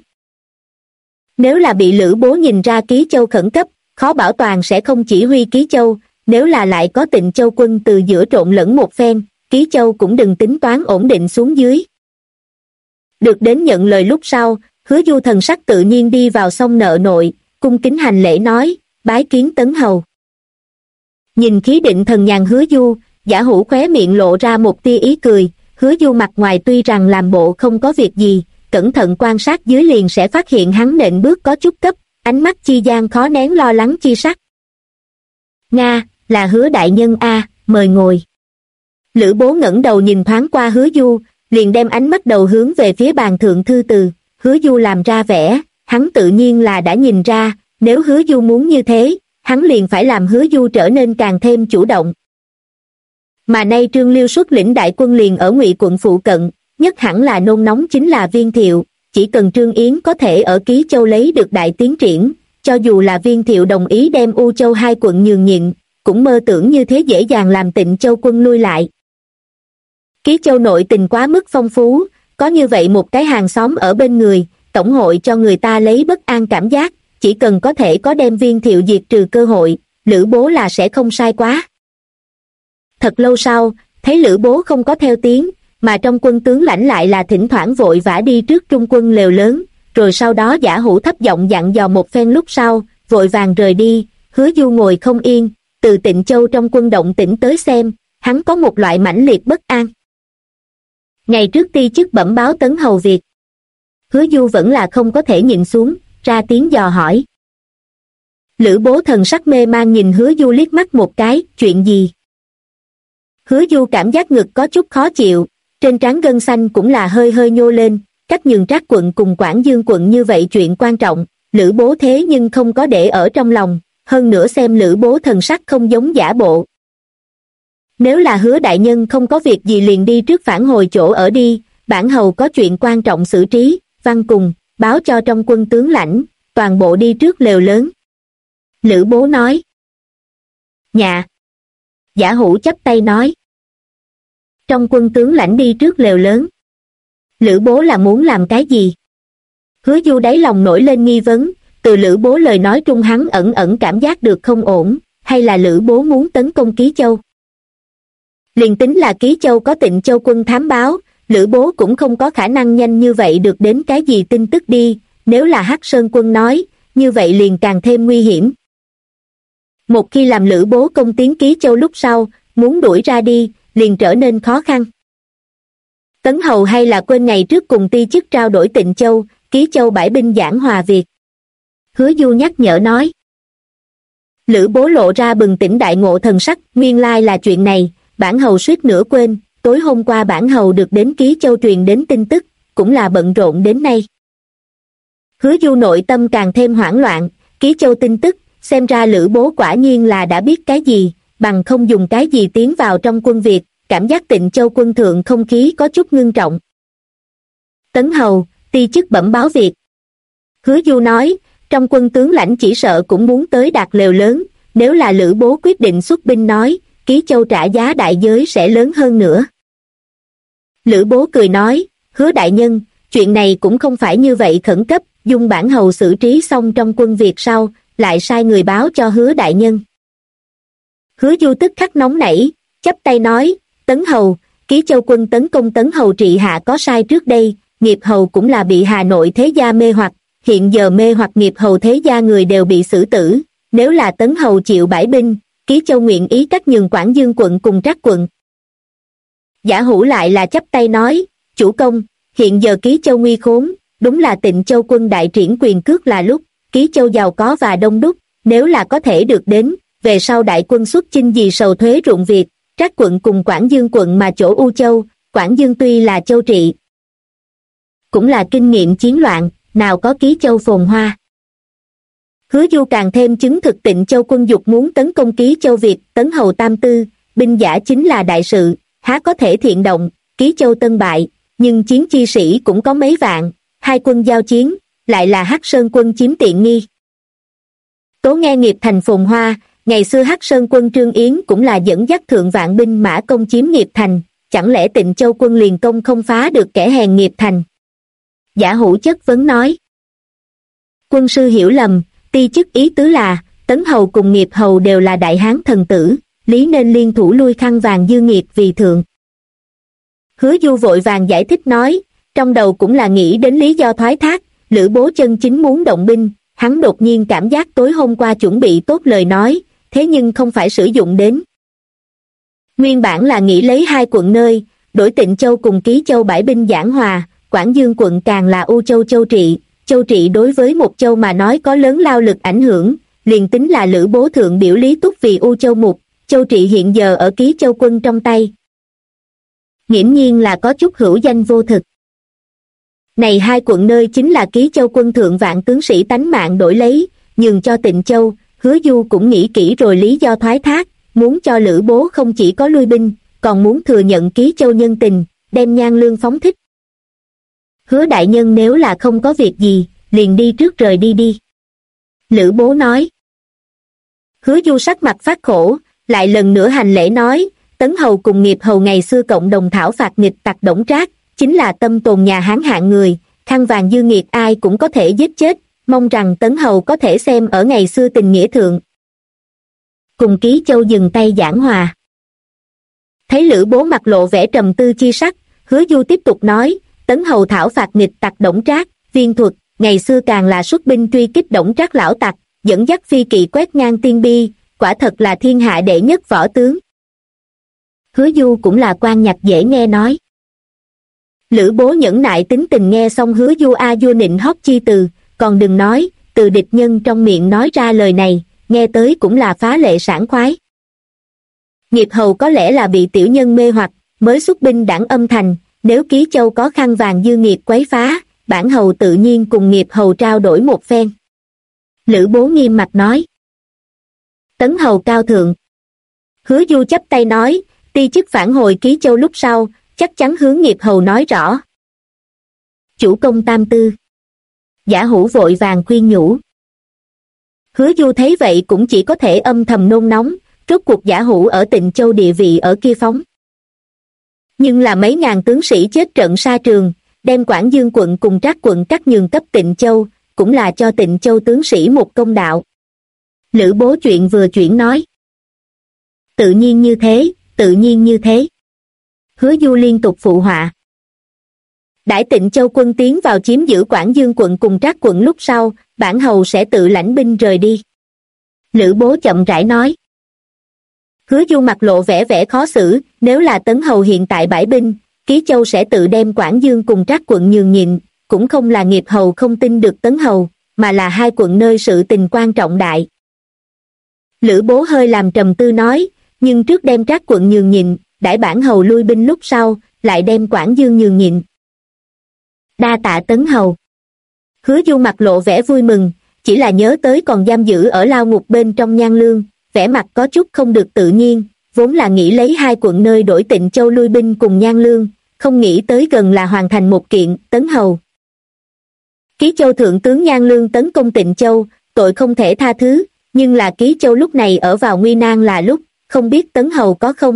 Nếu là bị Lữ Bố nhìn ra Ký Châu khẩn cấp, khó bảo toàn sẽ không chỉ huy Ký Châu, nếu là lại có Tịnh Châu quân từ giữa trộn lẫn một phen, Ký Châu cũng đừng tính toán ổn định xuống dưới. Được đến nhận lời lúc sau, Hứa Du thần sắc tự nhiên đi vào sông nợ nội, cung kính hành lễ nói, bái kiến Tấn Hầu. Nhìn khí định thần nhàn Hứa Du, Giả Hủ khóe miệng lộ ra một tia ý cười, Hứa Du mặt ngoài tuy rằng làm bộ không có việc gì, cẩn thận quan sát dưới liền sẽ phát hiện hắn nện bước có chút cấp, ánh mắt chi gian khó nén lo lắng chi sắc. Nga, là Hứa đại nhân a, mời ngồi. Lữ Bố ngẩng đầu nhìn thoáng qua Hứa Du, liền đem ánh mắt đầu hướng về phía bàn thượng thư từ, Hứa Du làm ra vẻ, hắn tự nhiên là đã nhìn ra, nếu Hứa Du muốn như thế, hắn liền phải làm Hứa Du trở nên càng thêm chủ động. Mà nay Trương Liêu xuất lĩnh đại quân liền ở Ngụy quận phụ cận, nhất hẳn là nôn nóng chính là Viên Thiệu, chỉ cần Trương Yến có thể ở Ký Châu lấy được đại tiến triển, cho dù là Viên Thiệu đồng ý đem U Châu hai quận nhường nhịn, cũng mơ tưởng như thế dễ dàng làm Tịnh Châu quân lui lại. Ký Châu nội tình quá mức phong phú, có như vậy một cái hàng xóm ở bên người, tổng hội cho người ta lấy bất an cảm giác, chỉ cần có thể có đem Viên Thiệu diệt trừ cơ hội, Lữ Bố là sẽ không sai quá. Thật lâu sau, thấy Lữ Bố không có theo tiếng, mà trong quân tướng lãnh lại là thỉnh thoảng vội vã đi trước trung quân lều lớn, rồi sau đó Giả Hủ thấp giọng dặn dò một phen lúc sau, vội vàng rời đi, Hứa Du ngồi không yên, từ Tịnh Châu trong quân động tĩnh tới xem, hắn có một loại mãnh liệt bất an. Ngày trước ti chức bẩm báo Tấn Hầu việc. Hứa Du vẫn là không có thể nhịn xuống, ra tiếng dò hỏi. Lữ Bố thần sắc mê man nhìn Hứa Du liếc mắt một cái, chuyện gì? Hứa Du cảm giác ngực có chút khó chịu, trên trán gân xanh cũng là hơi hơi nhô lên, cách nhường Trác quận cùng Quảng Dương quận như vậy chuyện quan trọng, Lữ Bố thế nhưng không có để ở trong lòng, hơn nữa xem Lữ Bố thần sắc không giống giả bộ. Nếu là Hứa đại nhân không có việc gì liền đi trước phản hồi chỗ ở đi, bản hầu có chuyện quan trọng xử trí, văn cùng, báo cho trong quân tướng lãnh, toàn bộ đi trước lều lớn. Lữ Bố nói. Dạ. Giả Hủ chắp tay nói. Trong quân tướng lãnh đi trước lều lớn. Lữ Bố là muốn làm cái gì? Hứa Du đáy lòng nổi lên nghi vấn, từ Lữ Bố lời nói trung hắn ẩn ẩn cảm giác được không ổn, hay là Lữ Bố muốn tấn công Ký Châu? Liền tính là Ký Châu có Tịnh Châu quân thám báo, Lữ Bố cũng không có khả năng nhanh như vậy được đến cái gì tin tức đi, nếu là Hắc Sơn quân nói, như vậy liền càng thêm nguy hiểm. Một khi làm Lữ Bố công tiến Ký Châu lúc sau, muốn đuổi ra đi, liền trở nên khó khăn. Tấn Hầu hay là quên ngày trước cùng ti chức trao đổi Tịnh Châu, Ký Châu bãi binh giảng hòa việc. Hứa Du nhắc nhở nói. Lữ Bố lộ ra bừng tỉnh đại ngộ thần sắc, nguyên lai là chuyện này, bản hầu suýt nữa quên, tối hôm qua bản hầu được đến Ký Châu truyền đến tin tức, cũng là bận rộn đến nay. Hứa Du nội tâm càng thêm hoảng loạn, Ký Châu tin tức, xem ra Lữ Bố quả nhiên là đã biết cái gì, bằng không dùng cái gì tiến vào trong quân Việt, cảm giác Tịnh Châu quân thượng không khí có chút ngưng trọng. Tấn Hầu, ti chức bẩm báo việc. Hứa Du nói, trong quân tướng lãnh chỉ sợ cũng muốn tới đạt lều lớn, nếu là Lữ Bố quyết định xuất binh nói, Ký Châu trả giá đại giới sẽ lớn hơn nữa. Lữ Bố cười nói, Hứa đại nhân, chuyện này cũng không phải như vậy khẩn cấp, dung bản hầu xử trí xong trong quân Việt sau, lại sai người báo cho Hứa đại nhân. Hứa Du tức khắc nóng nảy, chắp tay nói, Tấn Hầu, Ký Châu quân tấn công Tấn Hầu trị hạ có sai trước đây, Nghiệp Hầu cũng là bị Hà Nội thế gia mê hoặc, hiện giờ mê hoặc Nghiệp Hầu thế gia người đều bị xử tử, nếu là Tấn Hầu chịu bãi binh, Ký Châu nguyện ý cách nhường Quảng Dương quận cùng Trác quận. Giả Hủ lại là chắp tay nói, chủ công, hiện giờ Ký Châu nguy khốn, đúng là Tịnh Châu quân đại triển quyền cước là lúc, Ký Châu giàu có và đông đúc, nếu là có thể được đến, về sau đại quân xuất chinh vì sầu thuế ruộng việc, Trác quận cùng Quảng Dương quận mà chỗ U Châu. Quảng Dương tuy là châu trị, cũng là kinh nghiệm chiến loạn, nào có Ký Châu phồn hoa. Hứa Du càng thêm chứng thực Tịnh Châu quân dục muốn tấn công Ký Châu Việt, Tấn Hầu Tam Tư, binh giả chính là đại sự, há có thể thiện động. Ký Châu tân bại, nhưng chiến chi sĩ cũng có mấy vạn, hai quân giao chiến, lại là Hắc Sơn quân chiếm tiện nghi. Tố nghe nghiệp thành phồn hoa, ngày xưa Hắc Sơn quân Trương Yến cũng là dẫn dắt thượng vạn binh mã công chiếm nghiệp thành, chẳng lẽ Tịnh Châu quân liền công không phá được kẻ hèn nghiệp thành? Giả Hủ chất vấn nói. Quân sư hiểu lầm, ti chức ý tứ là, Tấn Hầu cùng Nghiệp Hầu đều là đại hán thần tử, lý nên liên thủ lui Khăn Vàng dư nghiệp vì thượng. Hứa Du vội vàng giải thích nói, trong đầu cũng là nghĩ đến lý do thoái thác, Lữ Bố chân chính muốn động binh, hắn đột nhiên cảm giác tối hôm qua chuẩn bị tốt lời nói, thế nhưng không phải sử dụng đến. Nguyên bản là nghĩ lấy hai quận nơi, đổi Tịnh Châu cùng Ký Châu bãi binh giảng hòa, Quảng Dương quận càng là U Châu châu trị đối với một châu mà nói có lớn lao lực ảnh hưởng, liền tính là Lữ Bố thượng biểu Lý Túc vì U Châu mục, châu trị hiện giờ ở Ký Châu quân trong tay. Nghiễm nhiên là có chút hữu danh vô thực. Này hai quận nơi chính là Ký Châu quân thượng vạn tướng sĩ tánh mạng đổi lấy, nhường cho Tịnh Châu. Hứa Du cũng nghĩ kỹ rồi lý do thoái thác, muốn cho Lữ Bố không chỉ có lui binh, còn muốn thừa nhận Ký Châu nhân tình, đem Nhan Lương phóng thích. Hứa đại nhân nếu là không có việc gì, liền đi trước rời đi đi. Lữ Bố nói. Hứa Du sắc mặt phát khổ, lại lần nữa hành lễ nói, Tấn Hầu cùng Nghiệp Hầu ngày xưa cộng đồng thảo phạt nghịch tặc Đổng Trác, chính là tâm tồn nhà Hán hạng người, Khăn Vàng dư nghiệt ai cũng có thể giết chết, mong rằng Tấn Hầu có thể xem ở ngày xưa tình nghĩa thượng. Cùng Ký Châu dừng tay giảng hòa. Thấy Lữ Bố mặt lộ vẻ trầm tư chi sắc, Hứa Du tiếp tục nói, Tấn Hầu thảo phạt nghịch tặc Đổng Trác, Viên Thuật, ngày xưa càng là xuất binh truy kích Đổng Trác lão tặc, dẫn dắt phi kỵ quét ngang tiên bi, quả thật là thiên hạ đệ nhất võ tướng. Hứa Du cũng là quan nhạc dễ nghe nói. Lữ Bố nhẫn nại tính tình nghe xong Hứa Du a vua nịnh hót chi từ, còn đừng nói, từ địch nhân trong miệng nói ra lời này, nghe tới cũng là phá lệ sảng khoái. Nghiệp Hầu có lẽ là bị tiểu nhân mê hoặc, mới xuất binh đảng âm thành, nếu Ký Châu có Khăn Vàng dư nghiệt quấy phá, bản hầu tự nhiên cùng Nghiệp Hầu trao đổi một phen. Lữ Bố nghiêm mặt nói. Tấn Hầu cao thượng. Hứa Du chắp tay nói, ti chức phản hồi Ký Châu lúc sau, chắc chắn hướng Nghiệp Hầu nói rõ. Chủ công Tam Tư. Giả Hủ vội vàng khuyên nhủ. Hứa Du thấy vậy cũng chỉ có thể âm thầm nôn nóng, rốt cuộc Giả Hủ ở Tịnh Châu địa vị ở kia phóng. Nhưng là mấy ngàn tướng sĩ chết trận sa trường, đem Quảng Dương quận cùng Trác quận cắt nhường cấp Tịnh Châu, cũng là cho Tịnh Châu tướng sĩ một công đạo. Lữ Bố chuyện vừa chuyển nói. Tự nhiên như thế, tự nhiên như thế. Hứa Du liên tục phụ họa. Đãi Tịnh Châu quân tiến vào chiếm giữ Quảng Dương quận cùng Trác quận lúc sau, bản hầu sẽ tự lãnh binh rời đi. Lữ Bố chậm rãi nói. Hứa Du mặt lộ vẻ khó xử, nếu là Tấn Hầu hiện tại bãi binh, Ký Châu sẽ tự đem Quảng Dương cùng Trác quận nhường nhịn, cũng không là Nghiệp Hầu không tin được Tấn Hầu, mà là hai quận nơi sự tình quan trọng đại. Lữ Bố hơi làm trầm tư nói, nhưng trước đem Trác quận nhường nhịn, đãi bản hầu lui binh lúc sau, lại đem Quảng Dương nhường nhịn. Đa tạ Tấn Hầu. Hứa Du mặt lộ vẻ vui mừng, chỉ là nhớ tới còn giam giữ ở lao ngục bên trong Nhan Lương, vẻ mặt có chút không được tự nhiên, vốn là nghĩ lấy hai quận nơi đổi Tịnh Châu lui binh cùng Nhan Lương, không nghĩ tới gần là hoàn thành một kiện. Tấn Hầu. Ký Châu thượng tướng Nhan Lương tấn công Tịnh Châu, tội không thể tha thứ, nhưng là Ký Châu lúc này ở vào nguy nan là lúc, không biết Tấn Hầu có không.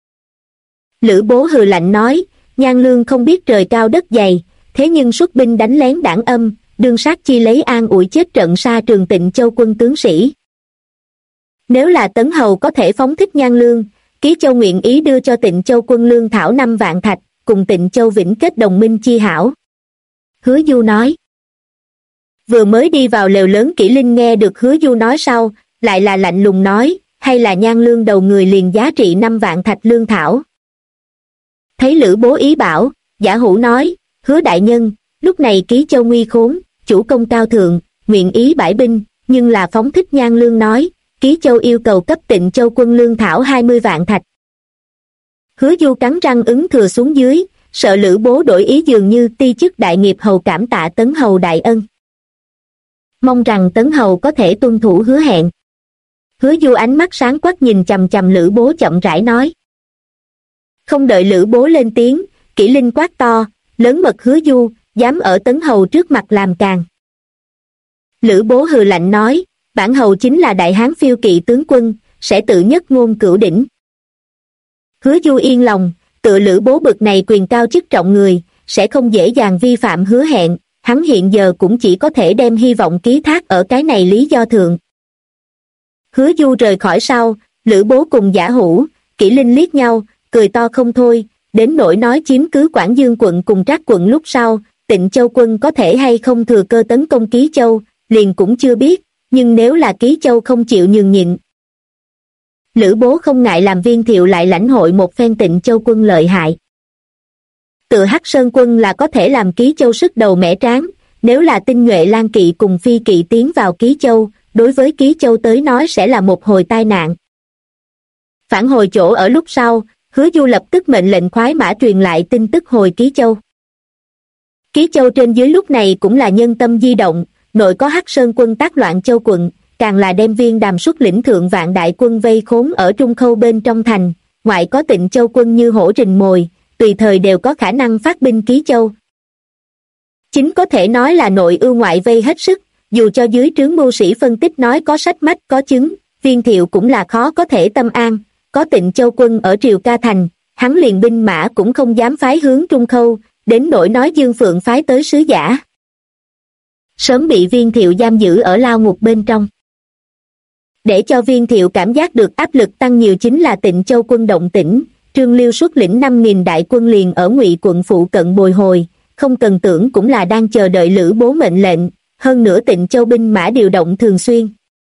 Lữ Bố hừ lạnh nói, Nhan Lương không biết trời cao đất dày, thế nhưng xuất binh đánh lén đảng âm, đương sát chi lấy an ủi chết trận sa trường Tịnh Châu quân tướng sĩ. Nếu là Tấn Hầu có thể phóng thích Nhan Lương, Ký Châu nguyện ý đưa cho Tịnh Châu quân lương thảo 5 vạn thạch, cùng Tịnh Châu vĩnh kết đồng minh chi hảo. Hứa Du nói. Vừa mới đi vào lều lớn Kỷ Linh nghe được Hứa Du nói sau, lại là lạnh lùng nói, hay là Nhan Lương đầu người liền giá trị 5 vạn thạch lương thảo. Thấy Lữ Bố ý bảo, Giả Hủ nói, Hứa đại nhân, lúc này Ký Châu nguy khốn, chủ công cao thượng, nguyện ý bãi binh, nhưng là phóng thích Nhan Lương nói, Ký Châu yêu cầu cấp Tịnh Châu quân lương thảo 20 vạn thạch. Hứa Du cắn răng ứng thừa xuống dưới, sợ Lữ Bố đổi ý, dường như ti chức đại nghiệp hầu cảm tạ Tấn hầu đại ân. Mong rằng Tấn hầu có thể tuân thủ hứa hẹn. Hứa Du ánh mắt sáng quắc nhìn chằm chằm Lữ Bố chậm rãi nói. Không đợi Lữ Bố lên tiếng, Kỷ Linh quát to, lớn mật Hứa Du, dám ở Tấn hầu trước mặt làm càn. Lữ Bố hừ lạnh nói, bản hầu chính là đại hán phiêu kỵ tướng quân, sẽ tự nhất ngôn cửu đỉnh. Hứa Du yên lòng, tự Lữ Bố bực này quyền cao chức trọng người, sẽ không dễ dàng vi phạm hứa hẹn, hắn hiện giờ cũng chỉ có thể đem hy vọng ký thác ở cái này lý do thượng. Hứa Du rời khỏi sau, Lữ Bố cùng Giả Hữu, Kỷ Linh liếc nhau, cười to không thôi, đến nỗi nói chiếm cứ Quảng Dương quận cùng Trác quận lúc sau, Tịnh Châu quân có thể hay không thừa cơ tấn công Ký Châu, liền cũng chưa biết, nhưng nếu là Ký Châu không chịu nhường nhịn. Lữ Bố không ngại làm Viên Thiệu lại lãnh hội một phen Tịnh Châu quân lợi hại. Tự Hắc Sơn quân là có thể làm Ký Châu sức đầu mẻ tráng, nếu là tinh nhuệ Lan kỵ cùng Phi kỵ tiến vào Ký Châu, đối với Ký Châu tới nói sẽ là một hồi tai nạn. Phản hồi chỗ ở lúc sau, Hứa Du lập tức mệnh lệnh khoái mã truyền lại tin tức hồi Ký Châu. Ký Châu trên dưới lúc này cũng là nhân tâm di động, nội có Hắc Sơn quân tác loạn Châu quận, càng là đem Viên Đàm xuất lĩnh thượng vạn đại quân vây khốn ở Trung Khâu bên trong thành, ngoại có Tịnh Châu quân như hổ rình mồi, tùy thời đều có khả năng phát binh Ký Châu. Chính có thể nói là nội ưu ngoại vây hết sức, dù cho dưới trướng mưu sĩ phân tích nói có sách mách có chứng, Viên Thiệu cũng là khó có thể tâm an, có Tịnh Châu quân ở Triều Ca thành, hắn liền binh mã cũng không dám phái hướng Trung Khâu, đến nỗi nói Dương Phượng phái tới sứ giả. Sớm bị Viên Thiệu giam giữ ở lao ngục bên trong. Để cho Viên Thiệu cảm giác được áp lực tăng nhiều chính là Tịnh Châu quân động tĩnh, Trương Liêu xuất lĩnh 5.000 đại quân liền ở Ngụy quận phụ cận bồi hồi, không cần tưởng cũng là đang chờ đợi Lữ Bố mệnh lệnh, hơn nữa Tịnh Châu binh mã điều động thường xuyên.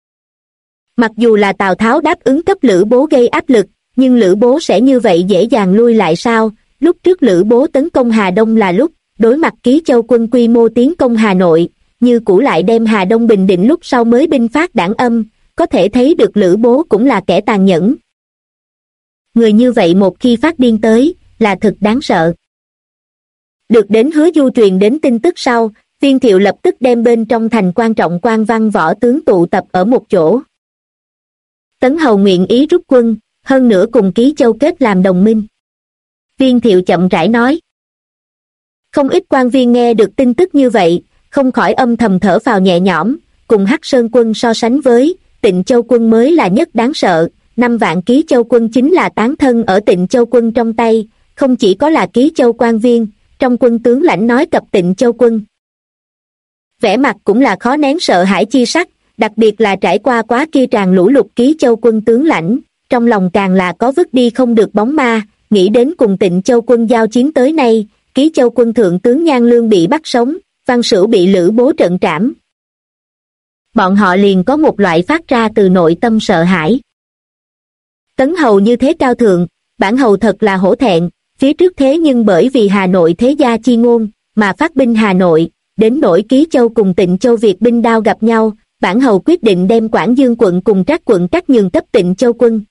Mặc dù là Tào Tháo đáp ứng cấp Lữ Bố gây áp lực, nhưng Lữ Bố sẽ như vậy dễ dàng lui lại sao? Lúc trước Lữ Bố tấn công Hà Đông là lúc, đối mặt Ký Châu quân quy mô tiến công Hà Nội, như cũ lại đem Hà Đông bình định lúc sau mới binh phát đảng âm, có thể thấy được Lữ Bố cũng là kẻ tàn nhẫn. Người như vậy một khi phát điên tới, là thực đáng sợ. Được đến Hứa Du truyền đến tin tức sau, Viên Thiệu lập tức đem bên trong thành quan trọng quan văn võ tướng tụ tập ở một chỗ. Tấn hầu nguyện ý rút quân, hơn nữa cùng Ký Châu kết làm đồng minh. Viên Thiệu chậm rãi nói. Không ít quan viên nghe được tin tức như vậy, không khỏi âm thầm thở phào nhẹ nhõm, cùng Hắc Sơn quân so sánh với, Tịnh Châu quân mới là nhất đáng sợ, 5 vạn Ký Châu quân chính là tán thân ở Tịnh Châu quân trong tay, không chỉ có là Ký Châu quan viên, trong quân tướng lãnh nói cập Tịnh Châu quân. Vẻ mặt cũng là khó nén sợ hãi chi sắc, đặc biệt là trải qua quá kia tràn lũ lụt Ký Châu quân tướng lãnh, trong lòng càng là có vứt đi không được bóng ma, nghĩ đến cùng Tịnh Châu quân giao chiến tới nay, Ký Châu quân thượng tướng Nhan Lương bị bắt sống, Văn Sửu bị Lữ Bố trận trảm. Bọn họ liền có một loại phát ra từ nội tâm sợ hãi. Tấn hầu như thế cao thượng, bản hầu thật là hổ thẹn, phía trước thế nhưng bởi vì Hà Nội thế gia chi ngôn, mà phát binh Hà Nội, đến nỗi Ký Châu cùng Tịnh Châu Việt binh đao gặp nhau, bản hầu quyết định đem Quảng Dương quận cùng Trác quận cắt nhường cấp Tịnh Châu quân.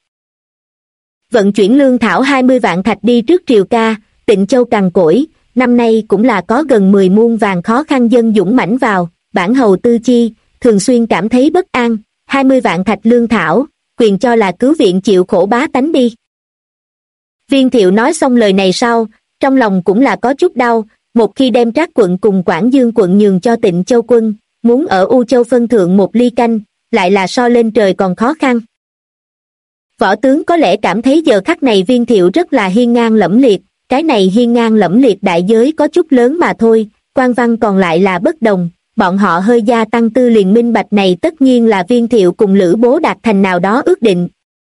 Vận chuyển lương thảo 20 vạn thạch đi trước Triều Ca, Tịnh Châu cằn cỗi, năm nay cũng là có gần 10 muôn vàng khó khăn dân dũng mãnh vào, bản hầu tư chi, thường xuyên cảm thấy bất an, 20 vạn thạch lương thảo, quyền cho là cứu viện chịu khổ bá tánh đi. Viên Thiệu nói xong lời này sau, trong lòng cũng là có chút đau, một khi đem Trác quận cùng Quảng Dương quận nhường cho Tịnh Châu quân, muốn ở U Châu phân thượng một ly canh, lại là so lên trời còn khó khăn. Võ tướng có lẽ cảm thấy giờ khắc này Viên Thiệu rất là hiên ngang lẫm liệt, cái này hiên ngang lẫm liệt đại giới có chút lớn mà thôi, quan văn còn lại là bất đồng, bọn họ hơi gia tăng tư liền minh bạch này tất nhiên là Viên Thiệu cùng Lữ Bố đạt thành nào đó ước định.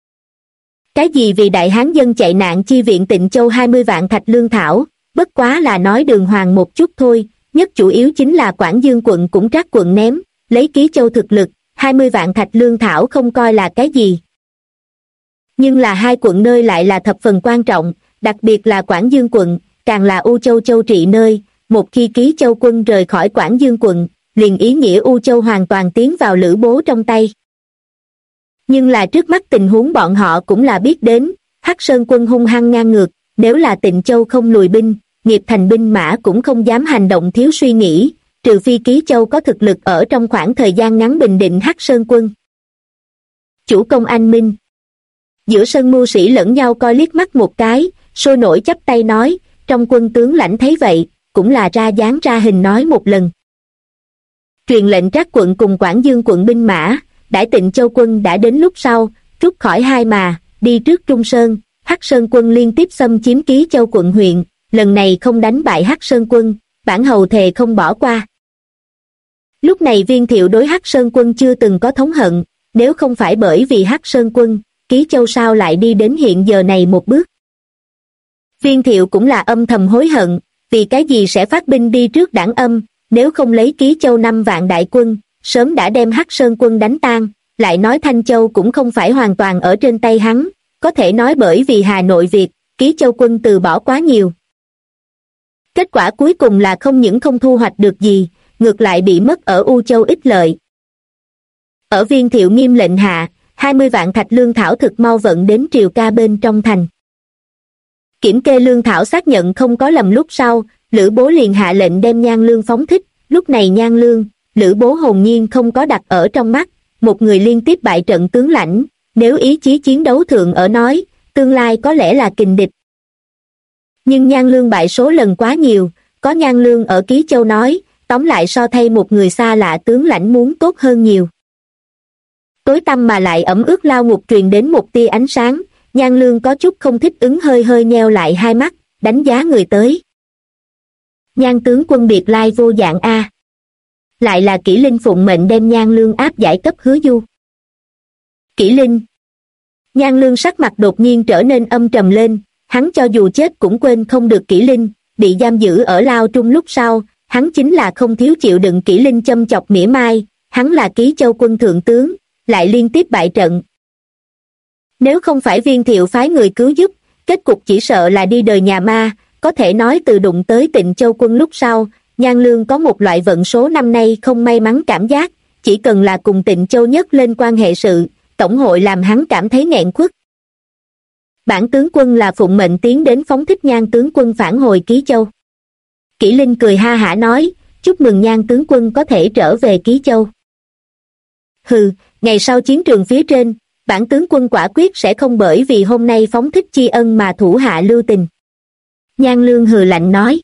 Cái gì vì đại hán dân chạy nạn chi viện Tịnh Châu 20 vạn thạch lương thảo, bất quá là nói đường hoàng một chút thôi, nhất chủ yếu chính là Quảng Dương quận cũng Trác quận ném, lấy Ký Châu thực lực, 20 vạn thạch lương thảo không coi là cái gì. Nhưng là hai quận nơi lại là thập phần quan trọng, đặc biệt là Quảng Dương quận, càng là U Châu châu trị nơi, một khi Ký Châu quân rời khỏi Quảng Dương quận, liền ý nghĩa U Châu hoàn toàn tiến vào Lữ Bố trong tay. Nhưng là trước mắt tình huống bọn họ cũng là biết đến, Hắc Sơn quân hung hăng ngang ngược, nếu là Tịnh Châu không lùi binh, nghiệp thành binh mã cũng không dám hành động thiếu suy nghĩ, trừ phi Ký Châu có thực lực ở trong khoảng thời gian ngắn bình định Hắc Sơn quân. Chủ công anh minh. Giữa sân mưu sĩ lẫn nhau coi liếc mắt một cái, sôi nổi chắp tay nói, trong quân tướng lãnh thấy vậy, cũng là ra dáng ra hình nói một lần. Truyền lệnh Trác quận cùng Quảng Dương quận binh mã, đãi Tịnh Châu quân đã đến lúc sau, rút khỏi hai mà, đi trước Trung Sơn. Hắc Sơn quân liên tiếp xâm chiếm Ký Châu quận huyện, lần này không đánh bại Hắc Sơn quân, bản hầu thề không bỏ qua. Lúc này Viên Thiệu đối Hắc Sơn quân chưa từng có thống hận, nếu không phải bởi vì Hắc Sơn quân, Ký Châu sao lại đi đến hiện giờ này một bước. Viên Thiệu cũng là âm thầm hối hận, vì cái gì sẽ phát binh đi trước Đảng Âm, nếu không lấy Ký Châu 5 vạn đại quân, sớm đã đem Hắc Sơn quân đánh tan, lại nói Thanh Châu cũng không phải hoàn toàn ở trên tay hắn, có thể nói bởi vì Hà Nội việc, Ký Châu quân từ bỏ quá nhiều. Kết quả cuối cùng là không những không thu hoạch được gì, ngược lại bị mất ở U Châu ích lợi. Ở Viên Thiệu nghiêm lệnh hạ, 20 vạn thạch lương thảo thực mau vận đến triều ca bên trong thành. Kiểm kê lương thảo xác nhận không có lầm lúc sau, Lữ Bố liền hạ lệnh đem Nhan Lương phóng thích, lúc này Nhan Lương, Lữ Bố hồn nhiên không có đặt ở trong mắt, một người liên tiếp bại trận tướng lãnh, nếu ý chí chiến đấu thượng ở nói, tương lai có lẽ là kình địch. Nhưng Nhan Lương bại số lần quá nhiều, có Nhan Lương ở Ký Châu nói, tóm lại so thay một người xa lạ tướng lãnh muốn tốt hơn nhiều. Tối tăm mà lại ẩm ướt lao ngục truyền đến một tia ánh sáng, Nhan Lương có chút không thích ứng hơi hơi nheo lại hai mắt, đánh giá người tới. Nhan tướng quân biệt lai vô dạng a. Lại là Kỷ Linh phụng mệnh đem Nhan Lương áp giải cấp Hứa Du. Kỷ Linh. Nhan Lương sắc mặt đột nhiên trở nên âm trầm lên, hắn cho dù chết cũng quên không được Kỷ Linh, bị giam giữ ở lao trung lúc sau, hắn chính là không thiếu chịu đựng Kỷ Linh châm chọc mỉa mai, hắn là Ký Châu quân thượng tướng, lại liên tiếp bại trận. Nếu không phải Viên Thiệu phái người cứu giúp, kết cục chỉ sợ là đi đời nhà ma, có thể nói từ đụng tới Tịnh Châu quân lúc sau, Nhan Lương có một loại vận số năm nay không may mắn cảm giác, chỉ cần là cùng Tịnh Châu nhất lên quan hệ sự, tổng hội làm hắn cảm thấy nghẹn khuất. Bản tướng quân là phụng mệnh tiến đến phóng thích Nhan tướng quân phản hồi Ký Châu. Kỷ Linh cười ha hả nói, chúc mừng Nhan tướng quân có thể trở về Ký Châu. Hừ, ngày sau chiến trường phía trên, bản tướng quân quả quyết sẽ không bởi vì hôm nay phóng thích tri ân mà thủ hạ lưu tình. Nhan Lương hừ lạnh nói.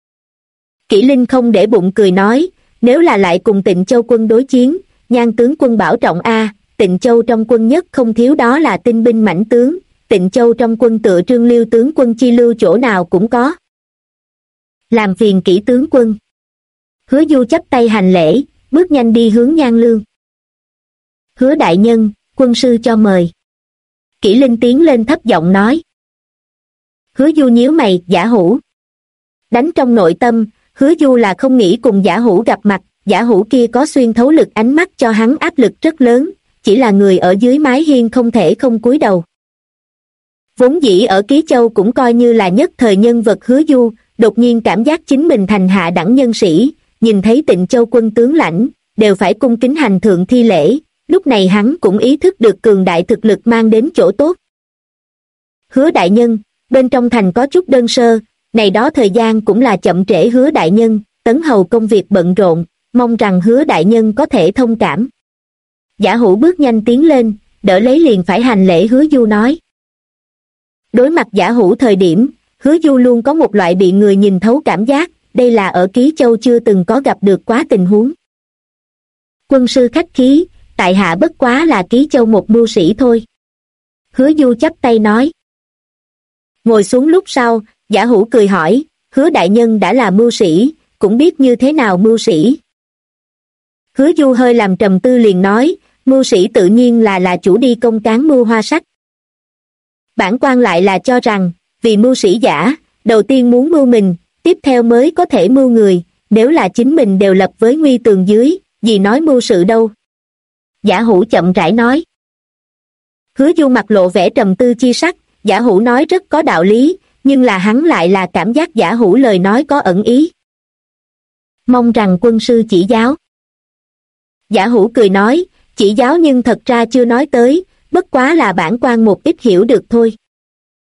Kỷ Linh không để bụng cười nói, nếu là lại cùng Tịnh Châu quân đối chiến, Nhan tướng quân bảo trọng a, Tịnh Châu trong quân nhất không thiếu đó là tinh binh mãnh tướng, Tịnh Châu trong quân tựa Trương Liêu tướng quân chi lưu chỗ nào cũng có. Làm phiền Kỷ tướng quân. Hứa Du chắp tay hành lễ, bước nhanh đi hướng Nhan Lương. Hứa đại nhân, quân sư cho mời. Kỷ Linh tiến lên thấp giọng nói. Hứa Du nhíu mày, Giả Hủ. Đánh trong nội tâm, Hứa Du là không nghĩ cùng Giả Hủ gặp mặt, Giả Hủ kia có xuyên thấu lực ánh mắt cho hắn áp lực rất lớn, chỉ là người ở dưới mái hiên không thể không cúi đầu. Vốn dĩ ở Ký Châu cũng coi như là nhất thời nhân vật Hứa Du, đột nhiên cảm giác chính mình thành hạ đẳng nhân sĩ, nhìn thấy Tịnh Châu quân tướng lãnh, đều phải cung kính hành thượng thi lễ, lúc này hắn cũng ý thức được cường đại thực lực mang đến chỗ tốt. Hứa đại nhân, bên trong thành có chút đơn sơ, này đó thời gian cũng là chậm trễ Hứa đại nhân, tấn hầu công việc bận rộn, mong rằng Hứa đại nhân có thể thông cảm. Giả Hủ bước nhanh tiến lên, đỡ lấy liền phải hành lễ Hứa Du nói. Đối mặt Giả Hủ thời điểm, Hứa Du luôn có một loại bị người nhìn thấu cảm giác, đây là ở Ký Châu chưa từng có gặp được quá tình huống. Quân sư khách khí, tại hạ bất quá là Ký Châu một mưu sĩ thôi. Hứa Du chắp tay nói. Ngồi xuống lúc sau, Giả Hủ cười hỏi, Hứa đại nhân đã là mưu sĩ, cũng biết như thế nào mưu sĩ. Hứa Du hơi làm trầm tư liền nói, mưu sĩ tự nhiên là chủ đi công cán mưu hoa sách. Bản quan lại là cho rằng, vì mưu sĩ giả, đầu tiên muốn mưu mình, tiếp theo mới có thể mưu người, nếu là chính mình đều lập với nguy tường dưới, gì nói mưu sự đâu. Giả Hủ chậm rãi nói. Hứa Du mặt lộ vẻ trầm tư chi sắc, Giả Hủ nói rất có đạo lý, nhưng là hắn lại là cảm giác Giả Hủ lời nói có ẩn ý. Mong rằng quân sư chỉ giáo. Giả Hủ cười nói, chỉ giáo nhưng thật ra chưa nói tới, bất quá là bản quan một ít hiểu được thôi.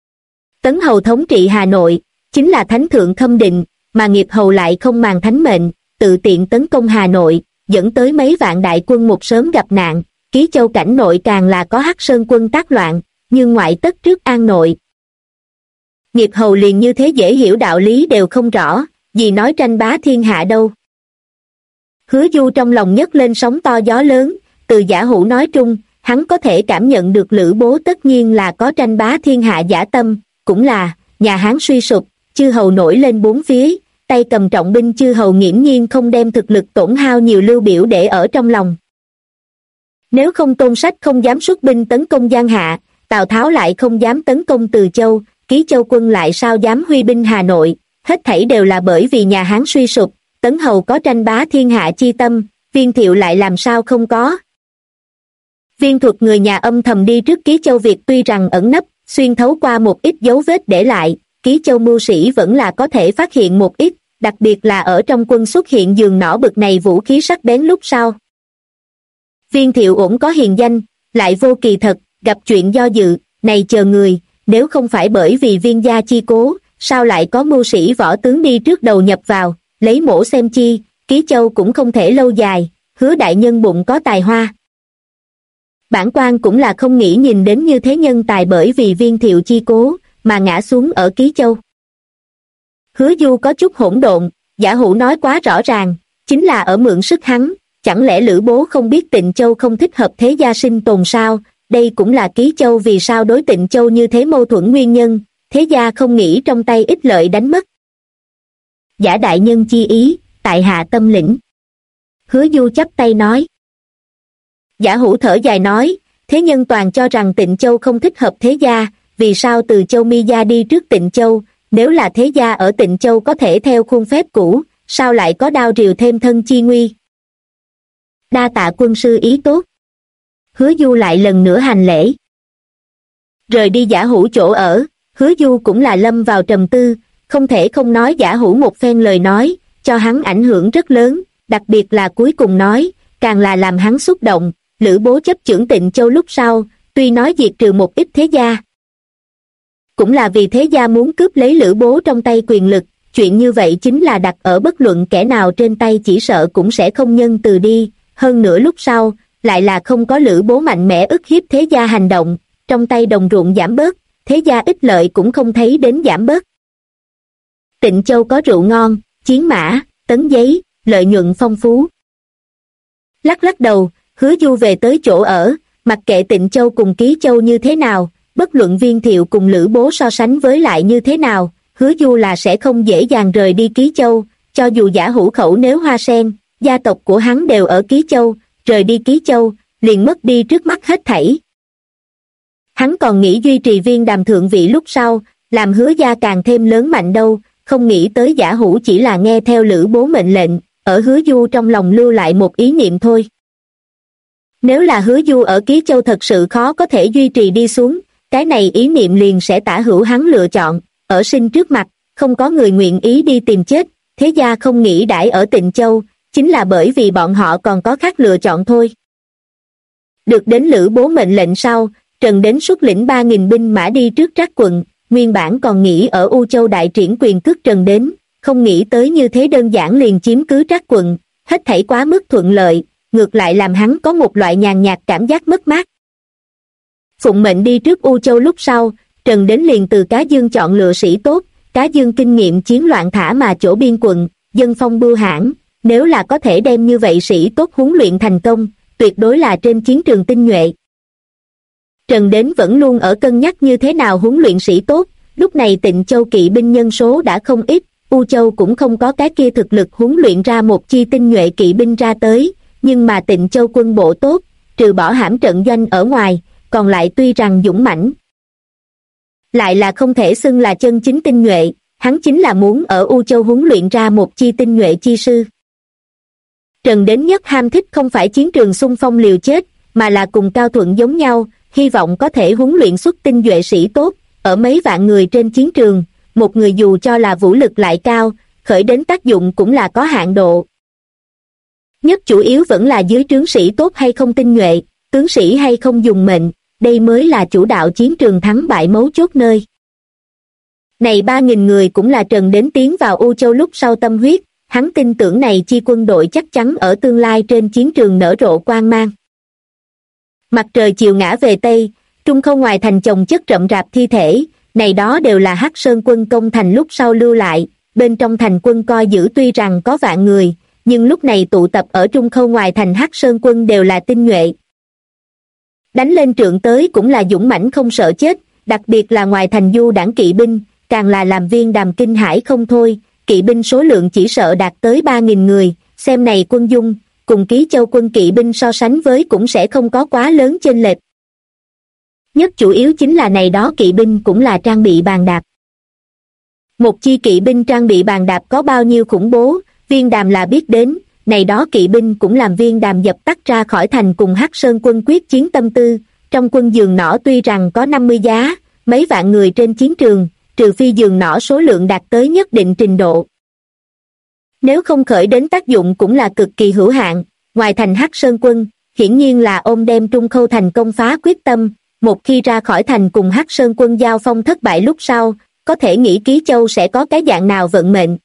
Tấn Hầu thống trị Hà Nội, chính là thánh thượng khâm định, mà Nghiệp Hầu lại không màng thánh mệnh, tự tiện tấn công Hà Nội, dẫn tới mấy vạn đại quân một sớm gặp nạn. Ký Châu cảnh nội càng là có Hắc Sơn quân tác loạn, nhưng ngoại tất trước an nội. Nghiệp Hầu liền như thế dễ hiểu đạo lý đều không rõ, gì nói tranh bá thiên hạ đâu. Hứa Du trong lòng nhấc lên sóng to gió lớn, từ Giả Hủ nói trung, hắn có thể cảm nhận được Lữ Bố tất nhiên là có tranh bá thiên hạ dã tâm, cũng là, nhà Hán suy sụp, chư hầu nổi lên bốn phía, tay cầm trọng binh chư hầu nghiễm nhiên không đem thực lực tổn hao nhiều lưu biểu để ở trong lòng. Nếu không Tôn Sách không dám xuất binh tấn công Giang Hạ, Tào Tháo lại không dám tấn công Từ Châu, Ký Châu quân lại sao dám huy binh Hà Nội, hết thảy đều là bởi vì nhà Hán suy sụp, Tấn Hầu có tranh bá thiên hạ chi tâm, Viên Thiệu lại làm sao không có. Viên Thuật người nhà âm thầm đi trước Ký Châu việc tuy rằng ẩn nấp, xuyên thấu qua một ít dấu vết để lại, Ký Châu mưu sĩ vẫn là có thể phát hiện một ít, đặc biệt là ở trong quân xuất hiện giường nỏ bực này vũ khí sắc bén lúc sau. Viên Thiệu ổn có hiền danh, lại vô kỳ thật, gặp chuyện do dự, này chờ người, nếu không phải bởi vì Viên gia chi cố, sao lại có mưu sĩ võ tướng đi trước đầu nhập vào, lấy mổ xem chi, Ký Châu cũng không thể lâu dài, Hứa đại nhân bụng có tài hoa. Bản quan cũng là không nghĩ nhìn đến như thế nhân tài bởi vì Viên Thiệu chi cố, mà ngã xuống ở Ký Châu. Hứa Du có chút hỗn độn, Giả Hủ nói quá rõ ràng, chính là ở mượn sức hắn, chẳng lẽ Lữ Bố không biết Tịnh Châu không thích hợp thế gia sinh tồn sao, đây cũng là Ký Châu vì sao đối Tịnh Châu như thế mâu thuẫn nguyên nhân, thế gia không nghĩ trong tay ích lợi đánh mất. Giả đại nhân chi ý, tại hạ tâm lĩnh. Hứa Du chắp tay nói. Giả Hủ thở dài nói, thế nhân toàn cho rằng Tịnh Châu không thích hợp thế gia, vì sao Từ Châu mi gia đi trước Tịnh Châu, nếu là thế gia ở Tịnh Châu có thể theo khuôn phép cũ, sao lại có đao rìu thêm thân chi nguy. Đa tạ quân sư ý tốt. Hứa Du lại lần nữa hành lễ. Rời đi Giả Hủ chỗ ở, Hứa Du cũng là lâm vào trầm tư, không thể không nói Giả Hủ một phen lời nói, cho hắn ảnh hưởng rất lớn, đặc biệt là cuối cùng nói, càng là làm hắn xúc động. Lữ Bố chấp chưởng Tịnh Châu lúc sau, tuy nói diệt trừ một ít thế gia, cũng là vì thế gia muốn cướp lấy Lữ Bố trong tay quyền lực, chuyện như vậy chính là đặt ở bất luận kẻ nào trên tay chỉ sợ cũng sẽ không nhân từ đi, hơn nữa lúc sau, lại là không có Lữ Bố mạnh mẽ ức hiếp thế gia hành động, trong tay đồng ruộng giảm bớt, thế gia ích lợi cũng không thấy đến giảm bớt. Tịnh Châu có rượu ngon, chiến mã, tấn giấy, lợi nhuận phong phú. Lắc lắc đầu, Hứa Du về tới chỗ ở, mặc kệ Tịnh Châu cùng Ký Châu như thế nào, bất luận Viên Thiệu cùng Lữ Bố so sánh với lại như thế nào, Hứa Du là sẽ không dễ dàng rời đi Ký Châu, cho dù Giả Hủ khẩu nếu Hoa Sen, gia tộc của hắn đều ở Ký Châu, rời đi Ký Châu, liền mất đi trước mắt hết thảy. Hắn còn nghĩ duy trì Viên Đàm thượng vị lúc sau, làm Hứa gia càng thêm lớn mạnh đâu, không nghĩ tới Giả Hủ chỉ là nghe theo Lữ Bố mệnh lệnh, ở Hứa Du trong lòng lưu lại một ý niệm thôi. Nếu là Hứa Du ở Ký Châu thật sự khó có thể duy trì đi xuống, cái này ý niệm liền sẽ tả hữu hắn lựa chọn, ở sinh trước mặt, không có người nguyện ý đi tìm chết, thế gia không nghĩ đãi ở Tịnh Châu, chính là bởi vì bọn họ còn có khác lựa chọn thôi. Được đến Lữ Bố mệnh lệnh sau, Trần Đến xuất lĩnh 3.000 binh mã đi trước Trác quận, nguyên bản còn nghĩ ở U Châu đại triển quyền cước Trần Đến, không nghĩ tới như thế đơn giản liền chiếm cứ Trác quận, hết thảy quá mức thuận lợi, ngược lại làm hắn có một loại nhàn nhạt cảm giác mất mát. Phụng mệnh đi trước U Châu lúc sau, Trần Đến liền từ Cá Dương chọn lựa sĩ tốt, Cá Dương kinh nghiệm chiến loạn thả mà chỗ biên quận, dân phong bưu hãn, nếu là có thể đem như vậy sĩ tốt huấn luyện thành công, tuyệt đối là trên chiến trường tinh nhuệ. Trần Đến vẫn luôn ở cân nhắc như thế nào huấn luyện sĩ tốt, lúc này Tịnh Châu kỵ binh nhân số đã không ít, U Châu cũng không có cái kia thực lực huấn luyện ra một chi tinh nhuệ kỵ binh ra tới, nhưng mà Tịnh Châu quân bộ tốt, trừ bỏ hãm trận doanh ở ngoài, còn lại tuy rằng dũng mãnh, lại là không thể xưng là chân chính tinh nhuệ, hắn chính là muốn ở U Châu huấn luyện ra một chi tinh nhuệ chi sư. Trần Đến nhất ham thích không phải chiến trường xung phong liều chết, mà là cùng Cao Thuận giống nhau, hy vọng có thể huấn luyện xuất tinh nhuệ sĩ tốt, ở mấy vạn người trên chiến trường, một người dù cho là vũ lực lại cao, khởi đến tác dụng cũng là có hạn độ. Nhất chủ yếu vẫn là dưới trướng sĩ tốt hay không tinh nhuệ, tướng sĩ hay không dùng mệnh, đây mới là chủ đạo chiến trường thắng bại mấu chốt nơi. Này 3.000 người cũng là Trần đến tiến vào U Châu lúc sau tâm huyết, hắn tin tưởng này chi quân đội chắc chắn ở tương lai trên chiến trường nở rộ quang mang. Mặt trời chiều ngã về Tây, trung khâu ngoài thành chồng chất rậm rạp thi thể, này đó đều là Hắc Sơn quân công thành lúc sau lưu lại, bên trong thành quân coi giữ tuy rằng có vạn người, nhưng lúc này tụ tập ở trung khâu ngoài thành Hắc Sơn quân đều là tinh nhuệ. Đánh lên trượng tới cũng là dũng mãnh không sợ chết, đặc biệt là ngoài thành du đảng kỵ binh, càng là làm Viên Đàm kinh hãi không thôi, kỵ binh số lượng chỉ sợ đạt tới 3.000 người, xem này quân dung, cùng Ký Châu quân kỵ binh so sánh với cũng sẽ không có quá lớn chênh lệch. Nhất chủ yếu chính là này đó kỵ binh cũng là trang bị bàn đạp. Một chi kỵ binh trang bị bàn đạp có bao nhiêu khủng bố, Viên Đàm là biết đến, này đó kỵ binh cũng làm Viên Đàm dập tắt ra khỏi thành cùng Hắc Sơn quân quyết chiến tâm tư, trong quân giường nỏ tuy rằng có 50 giá, mấy vạn người trên chiến trường, trừ phi giường nỏ số lượng đạt tới nhất định trình độ. Nếu không khởi đến tác dụng cũng là cực kỳ hữu hạn, ngoài thành Hắc Sơn quân, hiển nhiên là ôm đem Trung Khâu thành công phá quyết tâm, một khi ra khỏi thành cùng Hắc Sơn quân giao phong thất bại lúc sau, có thể nghĩ Ký Châu sẽ có cái dạng nào vận mệnh.